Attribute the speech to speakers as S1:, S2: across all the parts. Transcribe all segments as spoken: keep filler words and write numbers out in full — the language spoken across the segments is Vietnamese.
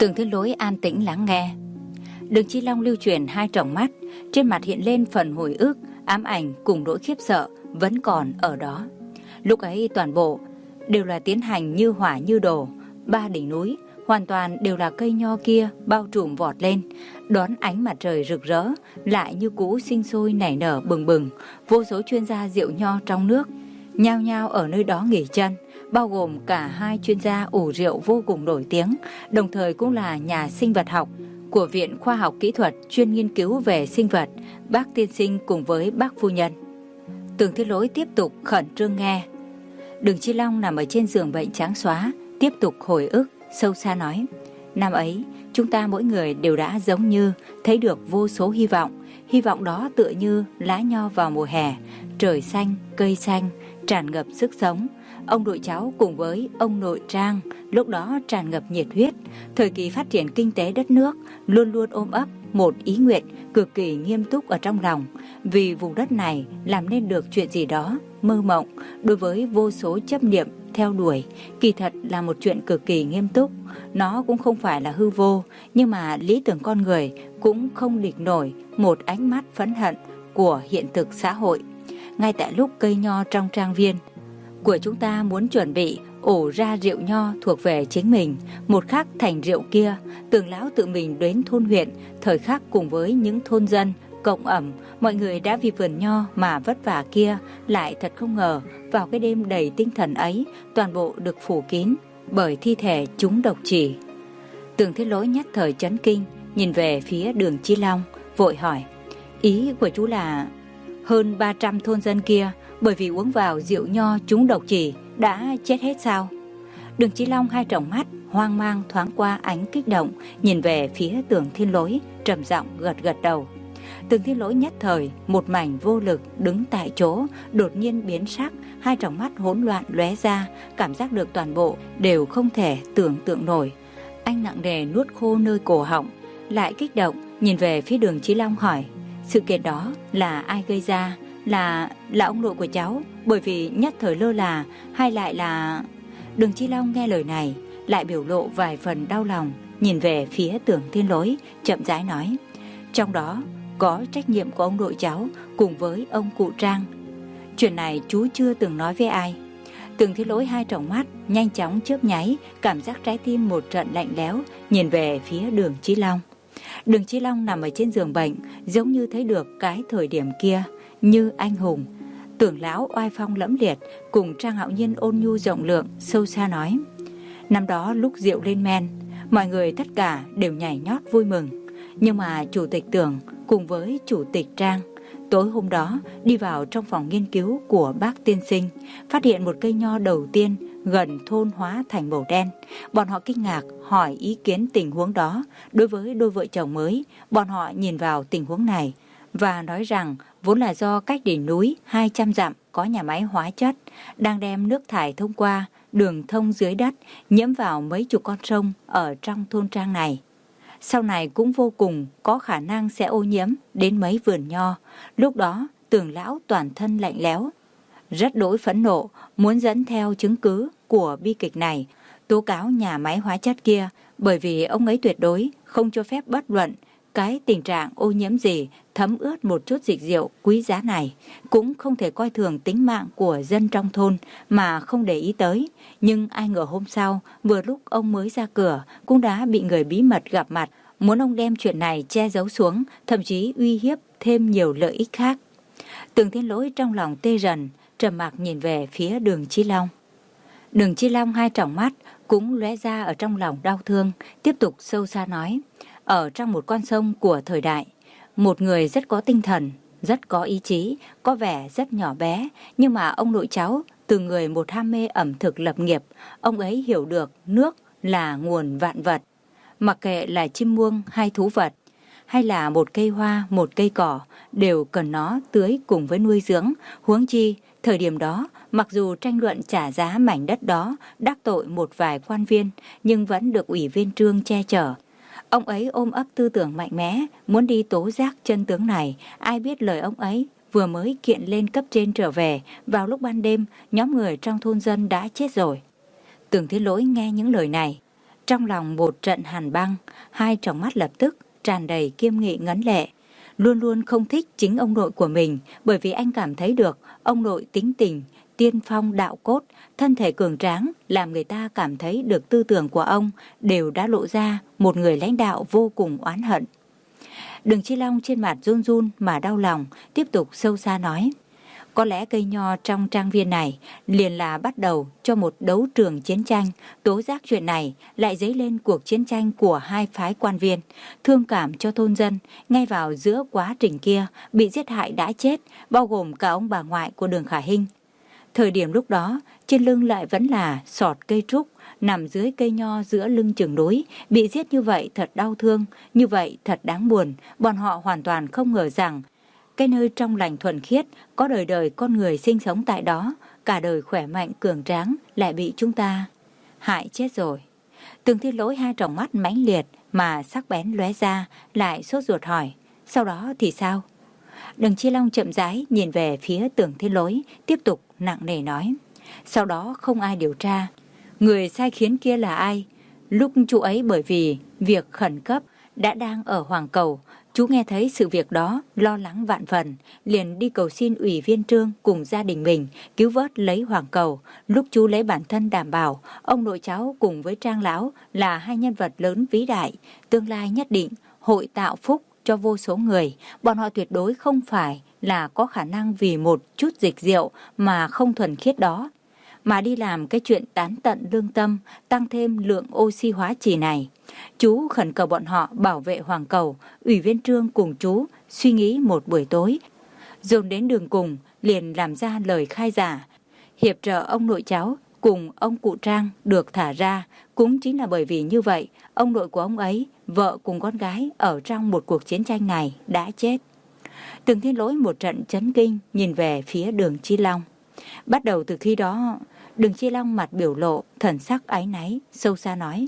S1: Tường Thiên Lỗi an tĩnh lắng nghe. Đường Chi Long lưu chuyển hai tròng mắt, trên mặt hiện lên phần hồi ức, ám ảnh cùng nỗi khiếp sợ vẫn còn ở đó. Lúc ấy toàn bộ đều là tiến hành như hỏa như đổ, ba đỉnh núi hoàn toàn đều là cây nho kia bao trùm vọt lên, đón ánh mặt trời rực rỡ, lại như cũ sinh sôi nảy nở bừng bừng. Vô số chuyên gia rượu nho trong nước nhao nhao ở nơi đó nghỉ chân, bao gồm cả hai chuyên gia ủ rượu vô cùng nổi tiếng, đồng thời cũng là nhà sinh vật học của Viện Khoa học Kỹ thuật chuyên nghiên cứu về sinh vật, bác tiên sinh cùng với bác phu nhân. Tường Thiên Lỗi tiếp tục khẩn trương nghe. Đường Chi Long nằm ở trên giường bệnh trắng xóa, tiếp tục hồi ức, sâu xa nói: năm ấy, chúng ta mỗi người đều đã giống như thấy được vô số hy vọng. Hy vọng đó tựa như lá nho vào mùa hè, trời xanh, cây xanh, tràn ngập sức sống. Ông nội cháu cùng với ông nội Trang lúc đó tràn ngập nhiệt huyết. Thời kỳ phát triển kinh tế đất nước luôn luôn ôm ấp một ý nguyện cực kỳ nghiêm túc ở trong lòng, vì vùng đất này làm nên được chuyện gì đó mơ mộng. Đối với vô số chấp niệm theo đuổi, kỳ thật là một chuyện cực kỳ nghiêm túc. Nó cũng không phải là hư vô, nhưng mà lý tưởng con người cũng không địch nổi một ánh mắt phẫn hận của hiện thực xã hội. Ngay tại lúc cây nho trong trang viên của chúng ta muốn chuẩn bị ổ ra rượu nho thuộc về chính mình, một khắc thành rượu kia, Tường lão tự mình đến thôn huyện, thời khắc cùng với những thôn dân cộng ẩm, mọi người đã vì vườn nho mà vất vả kia, lại thật không ngờ vào cái đêm đầy tinh thần ấy, toàn bộ được phủ kín bởi thi thể chúng độc chỉ. Tường Thiên Lỗi nhất thời chấn kinh, nhìn về phía Đường Chi Long, vội hỏi: ý của chú là hơn ba trăm thôn dân kia bởi vì uống vào rượu nho chúng độc chỉ đã chết hết sao? Đường Chi Long hai tròng mắt hoang mang thoáng qua ánh kích động, nhìn về phía Tường Thiên Lỗi, trầm giọng gật gật đầu. Tường Thiên Lỗi nhất thời một mảnh vô lực đứng tại chỗ, đột nhiên biến sắc, hai tròng mắt hỗn loạn lóe ra, cảm giác được toàn bộ đều không thể tưởng tượng nổi. Anh nặng nề nuốt khô nơi cổ họng, lại kích động nhìn về phía Đường Chi Long hỏi: sự kiện đó là ai gây ra? Là là ông nội của cháu bởi vì nhất thời lơ là, hay lại là... Đường Chi Long nghe lời này lại biểu lộ vài phần đau lòng, nhìn về phía Tường Thiên Lỗi, chậm rãi nói: trong đó có trách nhiệm của ông nội cháu cùng với ông cụ Trang. Chuyện này chú chưa từng nói với ai. Tường Thiên Lỗi hai tròng mắt nhanh chóng chớp nháy, cảm giác trái tim một trận lạnh lẽo, nhìn về phía Đường Chi Long. Đường Chi Long nằm ở trên giường bệnh, giống như thấy được cái thời điểm kia như anh hùng. Tưởng lão oai phong lẫm liệt, cùng Trang Hạo Nhiên ôn nhu rộng lượng, sâu xa nói: năm đó lúc rượu lên men, mọi người tất cả đều nhảy nhót vui mừng. Nhưng mà chủ tịch Tưởng cùng với chủ tịch Trang tối hôm đó đi vào trong phòng nghiên cứu của bác tiên sinh, phát hiện một cây nho đầu tiên gần thôn hóa thành màu đen. Bọn họ kinh ngạc hỏi ý kiến tình huống đó. Đối với đôi vợ chồng mới, bọn họ nhìn vào tình huống này và nói rằng vốn là do cách đỉnh núi hai trăm dặm có nhà máy hóa chất đang đem nước thải thông qua đường thông dưới đất, nhiễm vào mấy chục con sông ở trong thôn Trang này. Sau này cũng vô cùng có khả năng sẽ ô nhiễm đến mấy vườn nho. Lúc đó Tưởng lão toàn thân lạnh lẽo, rất đỗi phẫn nộ, muốn dẫn theo chứng cứ của bi kịch này tố cáo nhà máy hóa chất kia, bởi vì ông ấy tuyệt đối không cho phép bất luận cái tình trạng ô nhiễm gì thấm ướt một chút dịch rượu quý giá này, cũng không thể coi thường tính mạng của dân trong thôn mà không để ý tới. Nhưng ai ngờ hôm sau, vừa lúc ông mới ra cửa, cũng đã bị người bí mật gặp mặt, muốn ông đem chuyện này che giấu xuống, thậm chí uy hiếp thêm nhiều lợi ích khác. Tường Thiên Lỗi trong lòng tê rần, trầm mặc nhìn về phía Đường Chi Long. Đường Chi Long hai tròng mắt cũng lóe ra ở trong lòng đau thương, tiếp tục sâu xa nói: ở trong một con sông của thời đại, một người rất có tinh thần, rất có ý chí, có vẻ rất nhỏ bé, nhưng mà ông nội cháu từ người một ham mê ẩm thực lập nghiệp, ông ấy hiểu được nước là nguồn vạn vật. Mặc kệ là chim muông hay thú vật, hay là một cây hoa, một cây cỏ, đều cần nó tưới cùng với nuôi dưỡng. Huống chi, thời điểm đó, mặc dù tranh luận trả giá mảnh đất đó đắc tội một vài quan viên, nhưng vẫn được Ủy viên Trương che chở. Ông ấy ôm ấp tư tưởng mạnh mẽ, muốn đi tố giác chân tướng này. Ai biết lời ông ấy vừa mới kiện lên cấp trên trở về, vào lúc ban đêm, nhóm người trong thôn dân đã chết rồi. Tường Thiên Lỗi nghe những lời này, Trong lòng một trận hàn băng, hai tròng mắt lập tức tràn đầy kiêm nghị ngấn lệ. Luôn luôn không thích chính ông nội của mình, bởi vì anh cảm thấy được ông nội tính tình, tiên phong đạo cốt, thân thể cường tráng, làm người ta cảm thấy được tư tưởng của ông đều đã lộ ra một người lãnh đạo vô cùng oán hận. Đường Chi Long trên mặt run run mà đau lòng, tiếp tục sâu xa nói. Có lẽ cây nho trong trang viên này liền là bắt đầu cho một đấu trường chiến tranh, tố giác chuyện này lại dấy lên cuộc chiến tranh của hai phái quan viên, thương cảm cho thôn dân, ngay vào giữa quá trình kia bị giết hại đã chết, bao gồm cả ông bà ngoại của Đường Khả Hinh. Thời điểm lúc đó, trên lưng lại vẫn là sọt cây trúc, nằm dưới cây nho giữa lưng chừng núi, bị giết như vậy thật đau thương, như vậy thật đáng buồn, bọn họ hoàn toàn không ngờ rằng cái nơi trong lành thuần khiết, có đời đời con người sinh sống tại đó, cả đời khỏe mạnh cường tráng lại bị chúng ta hại chết rồi. Từng Thiên Lỗi hai tròng mắt mãnh liệt mà sắc bén lóe ra, lại sốt ruột hỏi, sau đó thì sao? Đường Chi Long chậm rãi nhìn về phía Tưởng Thiên Lỗi, tiếp tục nặng nề nói, sau đó không ai điều tra người sai khiến kia là ai. Lúc chú ấy bởi vì việc khẩn cấp đã đang ở Hoàng Cầu, chú nghe thấy sự việc đó, lo lắng vạn phần, liền đi cầu xin Ủy viên Trương cùng gia đình mình cứu vớt lấy Hoàng Cầu. Lúc chú lấy bản thân đảm bảo ông nội cháu cùng với Trang lão là hai nhân vật lớn vĩ đại, tương lai nhất định hội tạo phúc cho vô số người. Bọn họ tuyệt đối không phải là có khả năng vì một chút dịch rượu mà không thuần khiết đó mà đi làm cái chuyện tán tận lương tâm, tăng thêm lượng oxy hóa trì này. Chú khẩn cầu bọn họ bảo vệ Hoàng Cầu. Ủy viên Trương cùng chú suy nghĩ một buổi tối, dồn đến đường cùng liền làm ra lời khai giả, hiệp trợ ông nội cháu cùng ông cụ Trang được thả ra. Cũng chính là bởi vì như vậy, ông nội của ông ấy, vợ cùng con gái ở trong một cuộc chiến tranh này đã chết. Từng Thiên Lỗi một trận chấn kinh nhìn về phía Đường Chi Long. Bắt đầu từ khi đó, Đường Chi Long mặt biểu lộ thần sắc áy náy, sâu xa nói,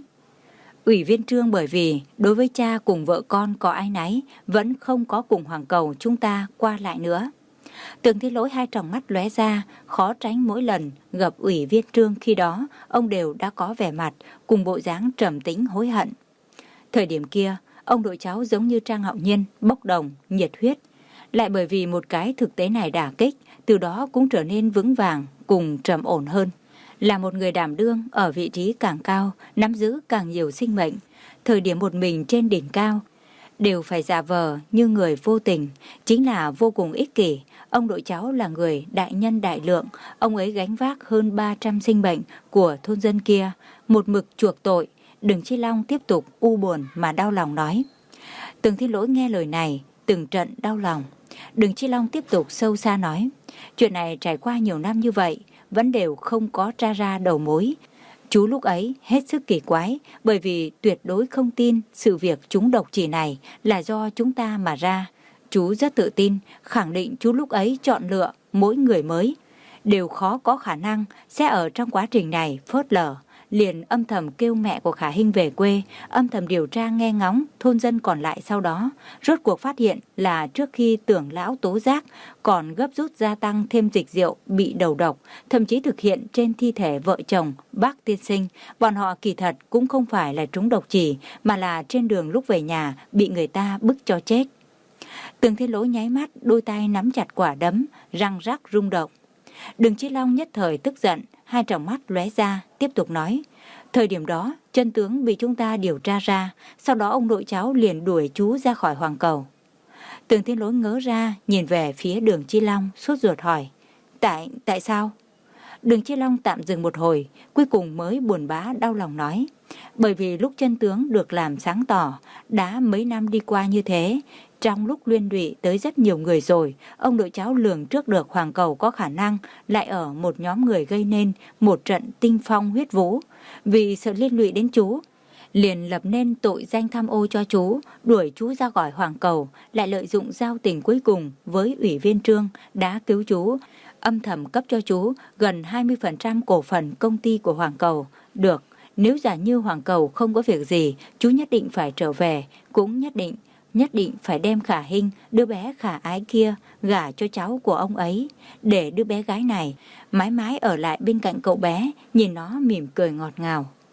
S1: Ủy viên Trương bởi vì đối với cha cùng vợ con có áy náy, vẫn không có cùng Hoàng Cầu chúng ta qua lại nữa. Từng Thiên Lỗi hai tròng mắt lóe ra, khó tránh mỗi lần gặp Ủy viên Trương khi đó, ông đều đã có vẻ mặt cùng bộ dáng trầm tĩnh hối hận. Thời điểm kia, ông nội cháu giống như Trang Hạo Nhiên, bốc đồng, nhiệt huyết. Lại bởi vì một cái thực tế này đả kích, từ đó cũng trở nên vững vàng, cùng trầm ổn hơn. Là một người đảm đương ở vị trí càng cao, nắm giữ càng nhiều sinh mệnh. Thời điểm một mình trên đỉnh cao, đều phải giả vờ như người vô tình, chính là vô cùng ích kỷ. Ông nội cháu là người đại nhân đại lượng, ông ấy gánh vác hơn ba trăm sinh mệnh của thôn dân kia, một mực chuộc tội. Đường Chi Long tiếp tục u buồn mà đau lòng nói. Từng Thiên Lỗi nghe lời này, từng trận đau lòng. Đường Chi Long tiếp tục sâu xa nói, chuyện này trải qua nhiều năm như vậy, vẫn đều không có tra ra đầu mối. Chú lúc ấy hết sức kỳ quái, bởi vì tuyệt đối không tin sự việc trúng độc chỉ này là do chúng ta mà ra. Chú rất tự tin, khẳng định chú lúc ấy chọn lựa mỗi người mới đều khó có khả năng sẽ ở trong quá trình này phớt lờ. Liền âm thầm kêu mẹ của Khả Hinh về quê, âm thầm điều tra nghe ngóng thôn dân còn lại. Sau đó rốt cuộc phát hiện là trước khi Tưởng lão tố giác, còn gấp rút gia tăng thêm dịch rượu bị đầu độc, thậm chí thực hiện trên thi thể vợ chồng bác tiên sinh. Bọn họ kỳ thật cũng không phải là trúng độc chỉ, mà là trên đường lúc về nhà bị người ta bức cho chết. Từng Thiên Lỗi nháy mắt, đôi tay nắm chặt quả đấm, răng rắc rung động. Đường Chi Long nhất thời tức giận, hai tròng mắt lóe ra, tiếp tục nói, thời điểm đó chân tướng bị chúng ta điều tra ra, sau đó ông nội cháu liền đuổi chú ra khỏi Hoàng Cầu. Từng Thiên Lỗi ngớ ra, nhìn về phía Đường Chi Long, sốt ruột hỏi, tại tại sao? Đường Chi Long tạm dừng một hồi, cuối cùng mới buồn bã đau lòng nói, bởi vì lúc chân tướng được làm sáng tỏ, đã mấy năm đi qua như thế, trong lúc liên lụy tới rất nhiều người rồi, ông nội cháu lường trước được Hoàng Cầu có khả năng lại ở một nhóm người gây nên một trận tinh phong huyết vũ. Vì sợ liên lụy đến chú, liền lập nên tội danh tham ô cho chú, đuổi chú ra khỏi Hoàng Cầu, lại lợi dụng giao tình cuối cùng với Ủy viên Trương đã cứu chú, âm thầm cấp cho chú gần hai mươi phần trăm cổ phần công ty của Hoàng Cầu. Được, nếu giả như Hoàng Cầu không có việc gì, chú nhất định phải trở về, cũng nhất định nhất định phải đem Khả Hinh, đứa bé khả ái kia, gả cho cháu của ông ấy, để đứa bé gái này mãi mãi ở lại bên cạnh cậu bé, nhìn nó mỉm cười ngọt ngào.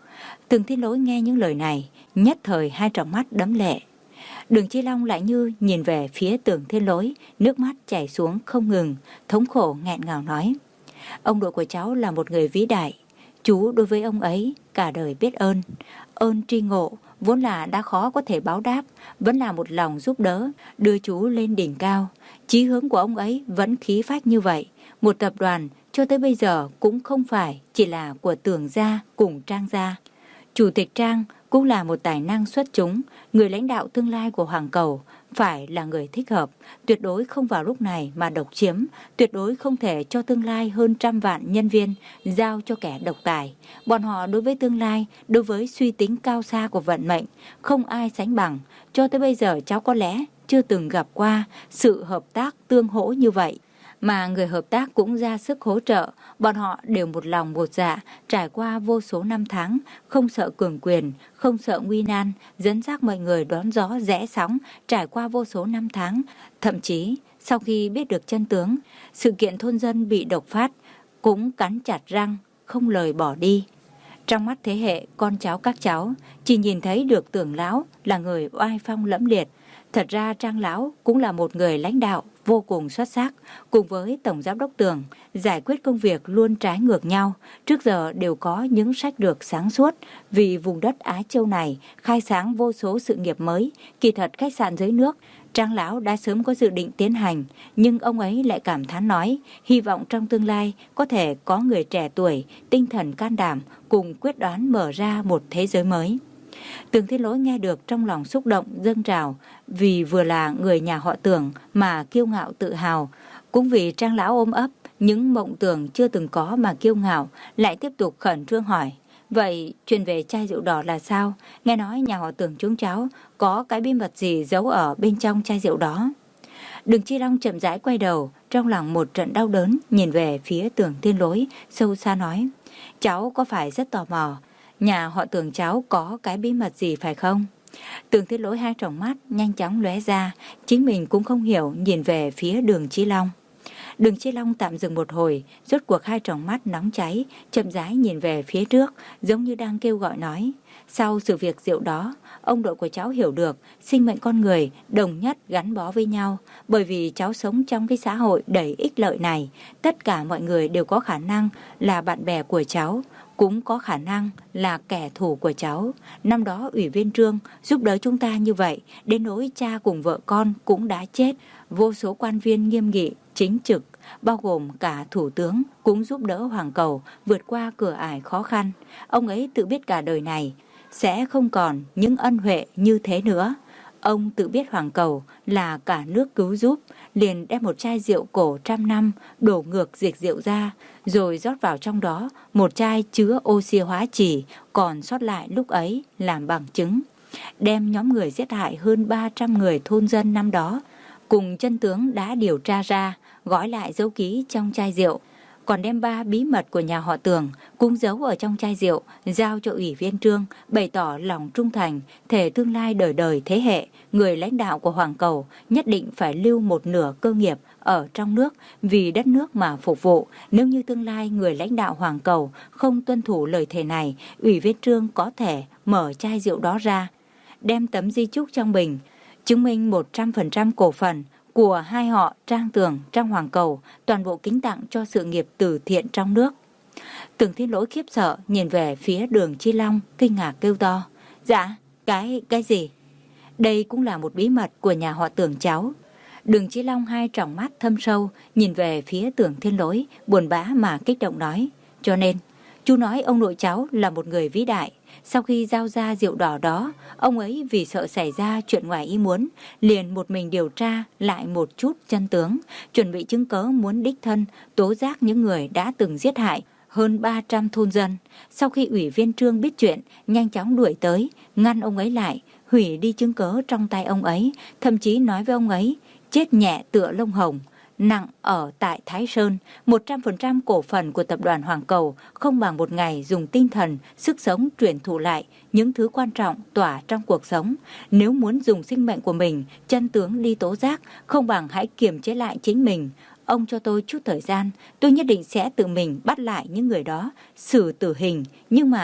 S1: Tưởng Thiên Lỗi nghe những lời này, nhất thời hai tròng mắt đẫm lệ. Đường Chi Long lại như nhìn về phía Tưởng Thiên Lỗi, nước mắt chảy xuống không ngừng, thống khổ nghẹn ngào nói: Ông nội của cháu là một người vĩ đại, chú đối với ông ấy cả đời biết ơn. Ơn tri ngộ vốn là đã khó có thể báo đáp, vẫn là một lòng giúp đỡ, đưa chú lên đỉnh cao. Chí hướng của ông ấy vẫn khí phách như vậy. Một tập đoàn cho tới bây giờ cũng không phải chỉ là của Tưởng gia cùng Trang gia. Chủ tịch Trang cũng là một tài năng xuất chúng, người lãnh đạo tương lai của Hoàng Cầu, phải là người thích hợp, tuyệt đối không vào lúc này mà độc chiếm, tuyệt đối không thể cho tương lai hơn trăm vạn nhân viên giao cho kẻ độc tài. Bọn họ đối với tương lai, đối với suy tính cao xa của vận mệnh, không ai sánh bằng. Cho tới bây giờ cháu có lẽ chưa từng gặp qua sự hợp tác tương hỗ như vậy. Mà người hợp tác cũng ra sức hỗ trợ, bọn họ đều một lòng một dạ, trải qua vô số năm tháng, không sợ cường quyền, không sợ nguy nan, dẫn dắt mọi người đón gió rẽ sóng, trải qua vô số năm tháng. Thậm chí, sau khi biết được chân tướng, sự kiện thôn dân bị độc phát, cũng cắn chặt răng, không lời bỏ đi. Trong mắt thế hệ con cháu các cháu, chỉ nhìn thấy được Tưởng lão là người oai phong lẫm liệt. Thật ra Trang lão cũng là một người lãnh đạo vô cùng xuất sắc, cùng với Tổng Giám đốc Tưởng, giải quyết công việc luôn trái ngược nhau, trước giờ đều có những sách lược sáng suốt, vì vùng đất Á Châu này khai sáng vô số sự nghiệp mới. Kỳ thật khách sạn dưới nước, Trang lão đã sớm có dự định tiến hành, nhưng ông ấy lại cảm thán nói, hy vọng trong tương lai có thể có người trẻ tuổi, tinh thần can đảm, cùng quyết đoán mở ra một thế giới mới. Tưởng Thiên Lỗi nghe được trong lòng xúc động dâng trào, vì vừa là người nhà họ Tưởng mà kiêu ngạo tự hào, cũng vì Trang lão ôm ấp những mộng tưởng chưa từng có mà kiêu ngạo, lại tiếp tục khẩn trương hỏi: Vậy chuyện về chai rượu đỏ là sao? Nghe nói nhà họ Tưởng chúng cháu có cái bí mật gì giấu ở bên trong chai rượu đó? Đường Chi Long chậm rãi quay đầu, trong lòng một trận đau đớn, nhìn về phía Tưởng Thiên Lỗi, sâu xa nói: Cháu có phải rất tò mò, nhà họ Tưởng cháu có cái bí mật gì phải không? Tưởng Thiên Lỗi hai tròng mắt nhanh chóng lóe ra, chính mình cũng không hiểu, nhìn về phía Đường Chi Long. Đường Chi Long tạm dừng một hồi, rốt cuộc hai tròng mắt nóng cháy, chậm rãi nhìn về phía trước, giống như đang kêu gọi nói: Sau sự việc rượu đó, ông nội của cháu hiểu được sinh mệnh con người đồng nhất gắn bó với nhau, bởi vì cháu sống trong cái xã hội đầy ích lợi này, tất cả mọi người đều có khả năng là bạn bè của cháu, cũng có khả năng là kẻ thù của cháu. Năm đó Ủy viên Trương giúp đỡ chúng ta như vậy, đến nỗi cha cùng vợ con cũng đã chết. Vô số quan viên nghiêm nghị, chính trực, bao gồm cả thủ tướng, cũng giúp đỡ Hoàng Cầu vượt qua cửa ải khó khăn. Ông ấy tự biết cả đời này sẽ không còn những ân huệ như thế nữa. Ông tự biết Hoàng Cầu là cả nước cứu giúp, liền đem một chai rượu cổ trăm năm đổ ngược diệt rượu ra, rồi rót vào trong đó một chai chứa oxy hóa chỉ còn sót lại lúc ấy làm bằng chứng. Đem nhóm người giết hại hơn ba trăm người thôn dân năm đó cùng chân tướng đã điều tra ra, gói lại dấu ký trong chai rượu. Còn đem ba bí mật của nhà họ Tưởng cũng giấu ở trong chai rượu, giao cho Ủy viên Trương, bày tỏ lòng trung thành, thể tương lai đời đời thế hệ, người lãnh đạo của Hoàng Cầu nhất định phải lưu một nửa cơ nghiệp ở trong nước vì đất nước mà phục vụ. Nếu như tương lai người lãnh đạo Hoàng Cầu không tuân thủ lời thề này, Ủy viên Trương có thể mở chai rượu đó ra, đem tấm di chúc trong bình, chứng minh một trăm phần trăm cổ phần của hai họ Trang Tưởng trong Hoàng Cầu, toàn bộ kính tặng cho sự nghiệp từ thiện trong nước. Tưởng Thiên Lỗi khiếp sợ nhìn về phía Đường Chi Long, kinh ngạc kêu to: Dạ, cái, cái gì? Đây cũng là một bí mật của nhà họ Tưởng cháu. Đường Chi Long hai tròng mắt thâm sâu nhìn về phía Tưởng Thiên Lỗi, buồn bã mà kích động nói: Cho nên, chú nói ông nội cháu là một người vĩ đại. Sau khi giao ra rượu đỏ đó, ông ấy vì sợ xảy ra chuyện ngoài ý muốn, liền một mình điều tra lại một chút chân tướng, chuẩn bị chứng cớ muốn đích thân tố giác những người đã từng giết hại hơn ba trăm thôn dân. Sau khi Ủy viên Trương biết chuyện, nhanh chóng đuổi tới, ngăn ông ấy lại, hủy đi chứng cớ trong tay ông ấy, thậm chí nói với ông ấy: Chết nhẹ tựa lông hồng, nặng ở tại Thái Sơn, một trăm phần trăm cổ phần của tập đoàn Hoàng Cầu không bằng một ngày dùng tinh thần, sức sống truyền thụ lại những thứ quan trọng tỏa trong cuộc sống. Nếu muốn dùng sinh mệnh của mình, chân tướng đi tố giác, không bằng hãy kiềm chế lại chính mình. Ông cho tôi chút thời gian, tôi nhất định sẽ tự mình bắt lại những người đó, xử tử hình. Nhưng mà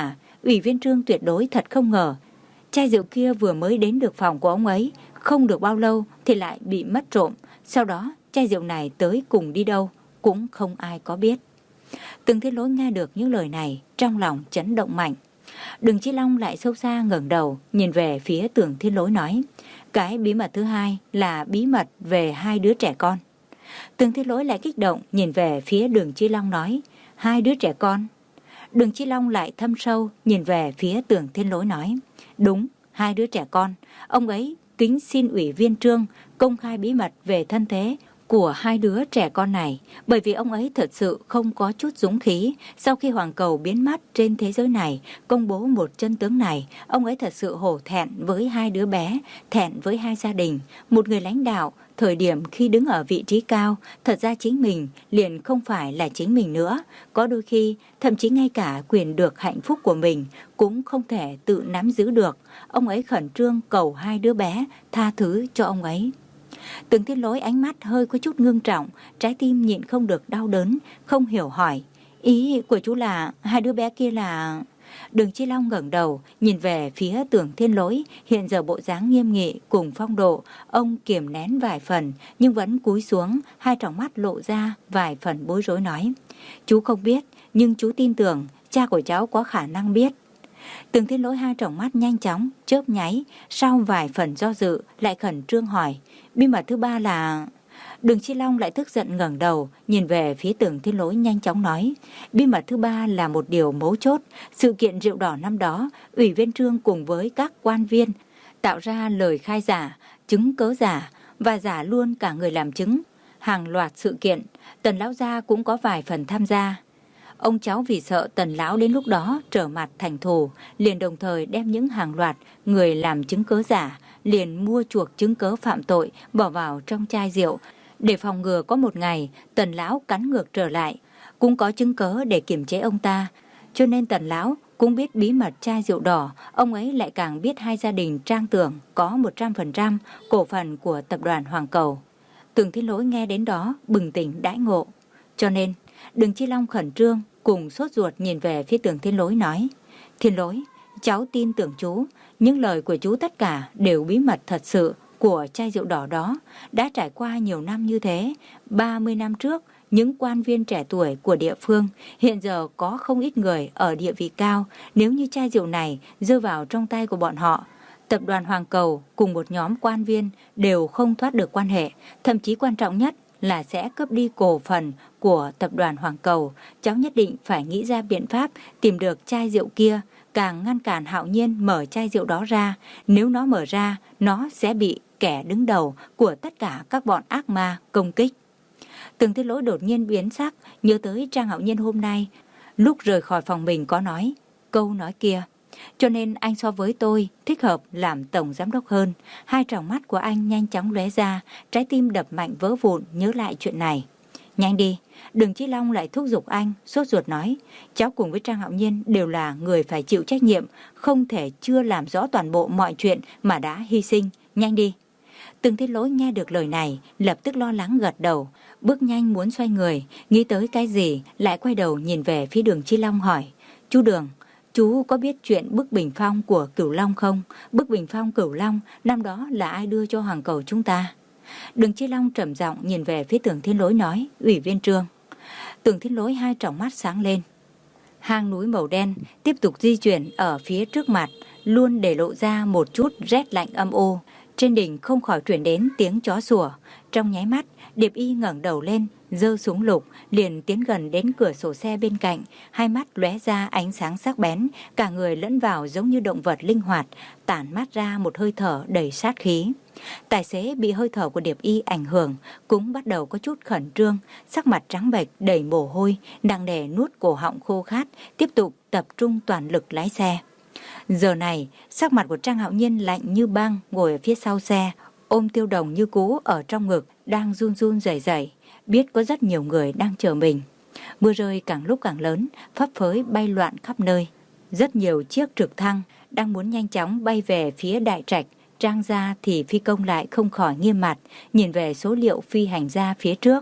S1: Ủy viên Trương tuyệt đối thật không ngờ chai rượu kia vừa mới đến được phòng của ông ấy, không được bao lâu thì lại bị mất trộm. Sau đó chai rượu này tới cùng đi đâu cũng không ai có biết. Từng Thiên Lỗi nghe được những lời này, trong lòng chấn động mạnh. Đường Chi Long lại sâu xa ngẩng đầu nhìn về phía Tưởng Thiên Lỗi nói, cái bí mật thứ hai là bí mật về hai đứa trẻ con. Tưởng Thiên Lỗi lại kích động nhìn về phía Đường Chi Long nói, hai đứa trẻ con. Đường Chi Long lại thâm sâu nhìn về phía Tưởng Thiên Lỗi nói, đúng, hai đứa trẻ con. Ông ấy kính xin Ủy viên Trương công khai bí mật về thân thế của hai đứa trẻ con này, bởi vì ông ấy thật sự không có chút dũng khí. Sau khi Hoàng Cầu biến mất trên thế giới này, công bố một chân tướng này, ông ấy thật sự hổ thẹn với hai đứa bé, thẹn với hai gia đình. Một người lãnh đạo, thời điểm khi đứng ở vị trí cao, thật ra chính mình liền không phải là chính mình nữa. Có đôi khi, thậm chí ngay cả quyền được hạnh phúc của mình cũng không thể tự nắm giữ được. Ông ấy khẩn trương cầu hai đứa bé tha thứ cho ông ấy. Tưởng Thiên Lỗi ánh mắt hơi có chút ngưng trọng, trái tim nhịn không được đau đớn, không hiểu hỏi, ý của chú là hai đứa bé kia là... Đường Chi Long ngẩng đầu nhìn về phía Tưởng Thiên Lỗi, hiện giờ bộ dáng nghiêm nghị cùng phong độ, ông kiềm nén vài phần nhưng vẫn cúi xuống, hai tròng mắt lộ ra vài phần bối rối nói, chú không biết nhưng chú tin tưởng cha của cháu có khả năng biết. Tưởng Thiên Lỗi hai tròng mắt nhanh chóng chớp nháy, sau vài phần do dự lại khẩn trương hỏi, bí mật thứ ba là... Đường Chi Long lại tức giận ngẩng đầu nhìn về phía Tưởng Thiên Lỗi nhanh chóng nói, bí mật thứ ba là một điều mấu chốt. Sự kiện rượu đỏ năm đó, Ủy viên Trương cùng với các quan viên tạo ra lời khai giả, chứng cớ giả và giả luôn cả người làm chứng. Hàng loạt sự kiện, Tần lão gia cũng có vài phần tham gia. Ông cháu vì sợ Tần lão đến lúc đó trở mặt thành thù, liền đồng thời đem những hàng loạt người làm chứng cớ giả, liền mua chuộc chứng cớ phạm tội bỏ vào trong chai rượu, để phòng ngừa có một ngày Tần lão cắn ngược trở lại, cũng có chứng cớ để kiềm chế ông ta. Cho nên Tần lão cũng biết bí mật chai rượu đỏ, ông ấy lại càng biết hai gia đình Trang Tưởng có một trăm phần trăm cổ phần của tập đoàn Hoàng Cầu. Tưởng Thiên Lỗi nghe đến đó bừng tỉnh đãi ngộ. Cho nên Đường Chi Long khẩn trương cùng sốt ruột nhìn về phía Tưởng Thiên Lỗi nói, Thiên Lỗi, cháu tin tưởng chú, những lời của chú tất cả đều bí mật thật sự của chai rượu đỏ đó. Đã trải qua nhiều năm như thế, ba mươi năm trước, những quan viên trẻ tuổi của địa phương, hiện giờ có không ít người ở địa vị cao. Nếu như chai rượu này rơi vào trong tay của bọn họ, tập đoàn Hoàng Cầu cùng một nhóm quan viên đều không thoát được quan hệ. Thậm chí quan trọng nhất là sẽ cướp đi cổ phần của tập đoàn Hoàng Cầu. Cháu nhất định phải nghĩ ra biện pháp tìm được chai rượu kia, càng ngăn cản Hạo Nhiên mở chai rượu đó ra. Nếu nó mở ra, nó sẽ bị kẻ đứng đầu của tất cả các bọn ác ma công kích. Tưởng Thiên Lỗi đột nhiên biến sắc, nhớ tới Trang Hạo Nhiên hôm nay lúc rời khỏi phòng mình có nói câu nói kia, cho nên anh so với tôi thích hợp làm tổng giám đốc hơn. Hai tròng mắt của anh nhanh chóng lóe ra, trái tim đập mạnh vỡ vụn nhớ lại chuyện này. Nhanh đi. Đường Chi Long lại thúc giục anh, sốt ruột nói, cháu cùng với Trang Hạo Nhiên đều là người phải chịu trách nhiệm, không thể chưa làm rõ toàn bộ mọi chuyện mà đã hy sinh. Nhanh đi. Tưởng Thiên Lỗi nghe được lời này, lập tức lo lắng gật đầu, bước nhanh muốn xoay người, nghĩ tới cái gì, lại quay đầu nhìn về phía Đường Chi Long hỏi, chú Đường, chú có biết chuyện bức bình phong của Cửu Long không? Bức bình phong Cửu Long, năm đó là ai đưa cho Hoàng Cầu chúng ta? Đường Chi Long trầm giọng nhìn về phía Tưởng Thiên Lỗi nói, Ủy viên Trương. Tưởng Thiên Lỗi hai tròng mắt sáng lên. Hang núi màu đen tiếp tục di chuyển ở phía trước mặt, luôn để lộ ra một chút rét lạnh âm u. Trên đỉnh không khỏi truyền đến tiếng chó sủa. Trong nháy mắt, Điệp Y ngẩng đầu lên, giơ súng lục, liền tiến gần đến cửa sổ xe bên cạnh, hai mắt lóe ra ánh sáng sắc bén, cả người lẫn vào giống như động vật linh hoạt, tản mát ra một hơi thở đầy sát khí. Tài xế bị hơi thở của Điệp Y ảnh hưởng, cũng bắt đầu có chút khẩn trương, sắc mặt trắng bệch đầy mồ hôi, nặng nề nuốt cổ họng khô khát, tiếp tục tập trung toàn lực lái xe. Giờ này, sắc mặt của Trang Hạo Nhiên lạnh như băng, ngồi ở phía sau xe, ôm Tiêu Đồng như cũ ở trong ngực, đang run run rẩy rẩy, biết có rất nhiều người đang chờ mình. Mưa rơi càng lúc càng lớn, phấp phới bay loạn khắp nơi. Rất nhiều chiếc trực thăng đang muốn nhanh chóng bay về phía Đại Trạch. Trang gia thì phi công lại không khỏi nghiêm mặt, nhìn về số liệu phi hành gia phía trước.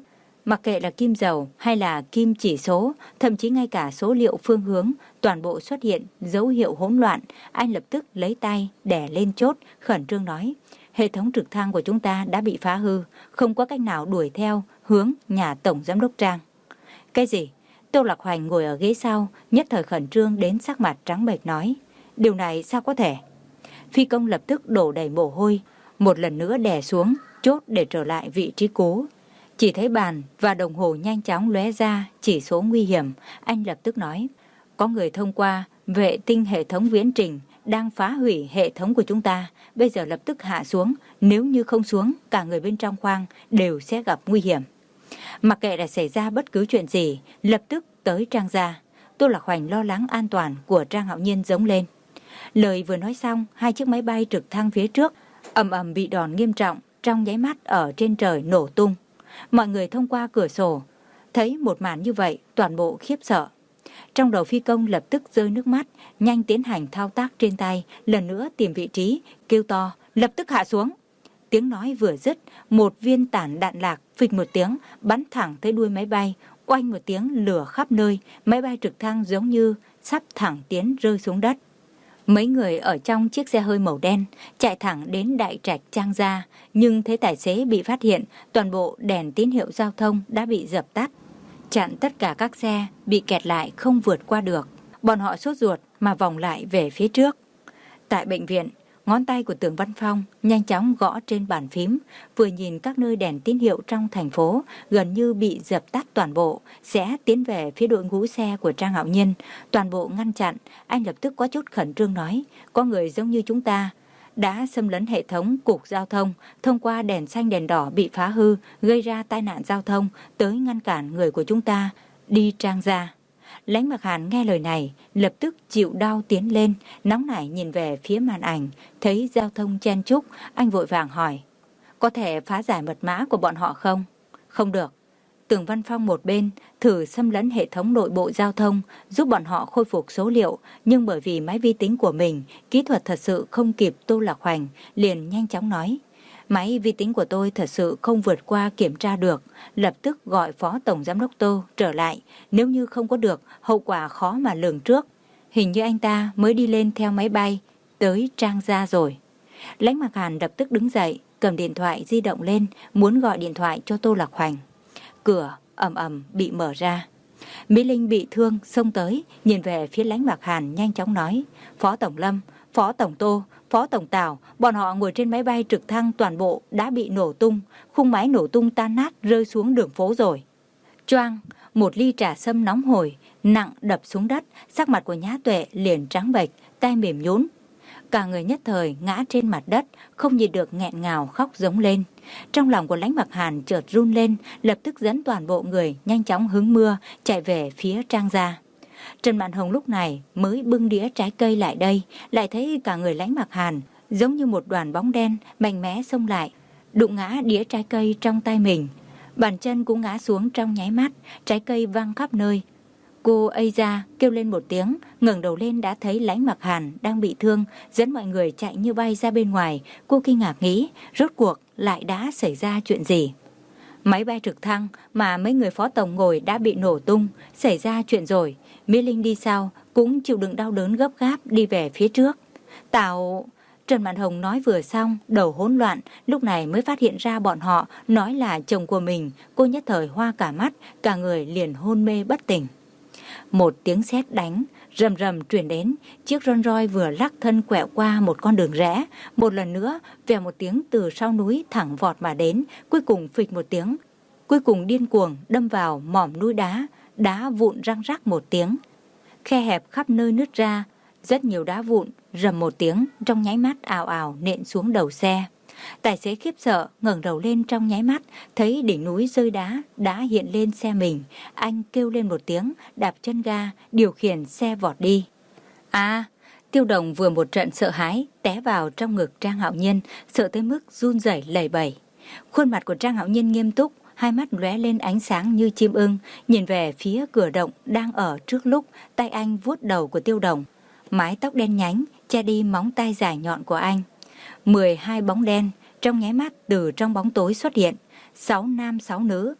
S1: Mặc kệ là kim dầu hay là kim chỉ số, thậm chí ngay cả số liệu phương hướng, toàn bộ xuất hiện dấu hiệu hỗn loạn. Anh lập tức lấy tay đè lên chốt, khẩn trương nói: hệ thống trực thăng của chúng ta đã bị phá hư, không có cách nào đuổi theo hướng nhà tổng giám đốc Trang. Cái gì? Tô Lạc Hoành ngồi ở ghế sau, nhất thời khẩn trương đến sắc mặt trắng bệch nói: điều này sao có thể? Phi công lập tức đổ đầy mồ hôi, một lần nữa đè xuống chốt để trở lại vị trí cũ. Chỉ thấy bàn và đồng hồ nhanh chóng lóe ra chỉ số nguy hiểm. Anh lập tức nói: có người thông qua vệ tinh hệ thống viễn trình đang phá hủy hệ thống của chúng ta. Bây giờ lập tức hạ xuống, nếu như không xuống, cả người bên trong khoang đều sẽ gặp nguy hiểm. Mặc kệ đã xảy ra bất cứ chuyện gì, lập tức tới Trang gia. Tô Lạc Hoành lo lắng an toàn của Trang Hạo Nhiên giống lên. Lời vừa nói xong, hai chiếc máy bay trực thăng phía trước ầm ầm bị đòn nghiêm trọng, trong nháy mắt ở trên trời nổ tung. Mọi người thông qua cửa sổ thấy một màn như vậy, toàn bộ khiếp sợ. Trong đầu phi công lập tức rơi nước mắt, nhanh tiến hành thao tác trên tay, lần nữa tìm vị trí, kêu to: lập tức hạ xuống. Tiếng nói vừa dứt, một viên tản đạn lạc phịch một tiếng bắn thẳng tới đuôi máy bay, oanh một tiếng lửa khắp nơi, máy bay trực thăng giống như sắp thẳng tiến rơi xuống đất. Mấy người ở trong chiếc xe hơi màu đen chạy thẳng đến đại trạch Trang gia, nhưng thấy tài xế bị phát hiện, toàn bộ đèn tín hiệu giao thông đã bị dập tắt, chặn tất cả các xe, bị kẹt lại không vượt qua được. Bọn họ sốt ruột mà vòng lại về phía trước. Tại bệnh viện, ngón tay của Tưởng Văn Phong nhanh chóng gõ trên bàn phím, vừa nhìn các nơi đèn tín hiệu trong thành phố gần như bị dập tắt toàn bộ, sẽ tiến về phía đội ngũ xe của Trang Hạo Nhiên, toàn bộ ngăn chặn. Anh lập tức có chút khẩn trương nói: có người giống như chúng ta đã xâm lấn hệ thống cục giao thông, thông qua đèn xanh đèn đỏ bị phá hư, gây ra tai nạn giao thông, tới ngăn cản người của chúng ta đi Trang gia. Lãnh Mặc Hàn nghe lời này, lập tức chịu đau tiến lên, nóng nảy nhìn về phía màn ảnh, thấy giao thông chen chúc, anh vội vàng hỏi: có thể phá giải mật mã của bọn họ không? Không được. Tưởng Văn Phong một bên thử xâm lấn hệ thống nội bộ giao thông, giúp bọn họ khôi phục số liệu, nhưng bởi vì máy vi tính của mình, kỹ thuật thật sự không kịp Tô Lạc Hoành, liền nhanh chóng nói: máy vi tính của tôi thật sự không vượt qua kiểm tra được, lập tức gọi Phó Tổng Giám đốc Tô trở lại, nếu như không có được, hậu quả khó mà lường trước. Hình như anh ta mới đi lên theo máy bay tới Trang gia rồi. Lãnh Mặc Hàn lập tức đứng dậy, cầm điện thoại di động lên, muốn gọi điện thoại cho Tô Lạc Hoành. Cửa ầm ầm bị mở ra. Mỹ Linh bị thương xông tới, nhìn về phía Lãnh Mặc Hàn nhanh chóng nói: Phó Tổng Lâm, Phó Tổng Tô, Phó Tổng Tào, bọn họ ngồi trên máy bay trực thăng toàn bộ đã bị nổ tung, khung máy nổ tung tan nát rơi xuống đường phố rồi. Choang, một ly trà sâm nóng hổi nặng đập xuống đất, sắc mặt của Nhã Tuệ liền trắng bệch, tay mềm nhũn. Cả người nhất thời ngã trên mặt đất, không nhịn được nghẹn ngào khóc giống lên. Trong lòng của Lãnh Mặc Hàn chợt run lên, lập tức dẫn toàn bộ người nhanh chóng hứng mưa chạy về phía Trang gia. Trần Mạn Hồng lúc này mới bưng đĩa trái cây lại đây, lại thấy cả người Lãnh Mặc Hàn giống như một đoàn bóng đen mạnh mẽ xông lại, đụng ngã đĩa trái cây trong tay mình. Bàn chân cũng ngã xuống trong nháy mắt, trái cây văng khắp nơi. Cô ây ra kêu lên một tiếng, ngẩng đầu lên đã thấy Lãnh Mặc Hàn đang bị thương, dẫn mọi người chạy như bay ra bên ngoài. Cô kinh ngạc nghĩ, rốt cuộc lại đã xảy ra chuyện gì? Máy bay trực thăng mà mấy người phó tổng ngồi đã bị nổ tung, xảy ra chuyện rồi. Mỹ Linh đi sau cũng chịu đựng đau đớn gấp gáp đi về phía trước. Tào... Trần Mạn Hồng nói vừa xong, đầu hỗn loạn, lúc này mới phát hiện ra bọn họ nói là chồng của mình. Cô nhất thời hoa cả mắt, cả người liền hôn mê bất tỉnh. Một tiếng sét đánh rầm rầm truyền đến, chiếc Rolls Royce vừa lắc thân quẹo qua một con đường rẽ, một lần nữa vèo một tiếng từ sau núi thẳng vọt mà đến, cuối cùng phịch một tiếng, cuối cùng điên cuồng đâm vào mỏm núi đá, đá vụn răng rắc một tiếng, khe hẹp khắp nơi nứt ra, rất nhiều đá vụn rầm một tiếng trong nháy mắt ào ào nện xuống đầu xe. Tài xế khiếp sợ ngẩng đầu lên trong nháy mắt, thấy đỉnh núi rơi đá đã hiện lên xe mình. Anh kêu lên một tiếng, đạp chân ga, điều khiển xe vọt đi. À, Tiêu Đồng vừa một trận sợ hãi, té vào trong ngực Trang Hạo Nhiên, sợ tới mức run rẩy lẩy bẩy. Khuôn mặt của Trang Hạo Nhiên nghiêm túc, hai mắt lóe lên ánh sáng như chim ưng, nhìn về phía cửa động đang ở trước lúc, tay anh vuốt đầu của Tiêu Đồng. Mái tóc đen nhánh che đi móng tay dài nhọn của anh. Mười hai bóng đen trong nháy mắt từ trong bóng tối xuất hiện, sáu nam sáu nữ,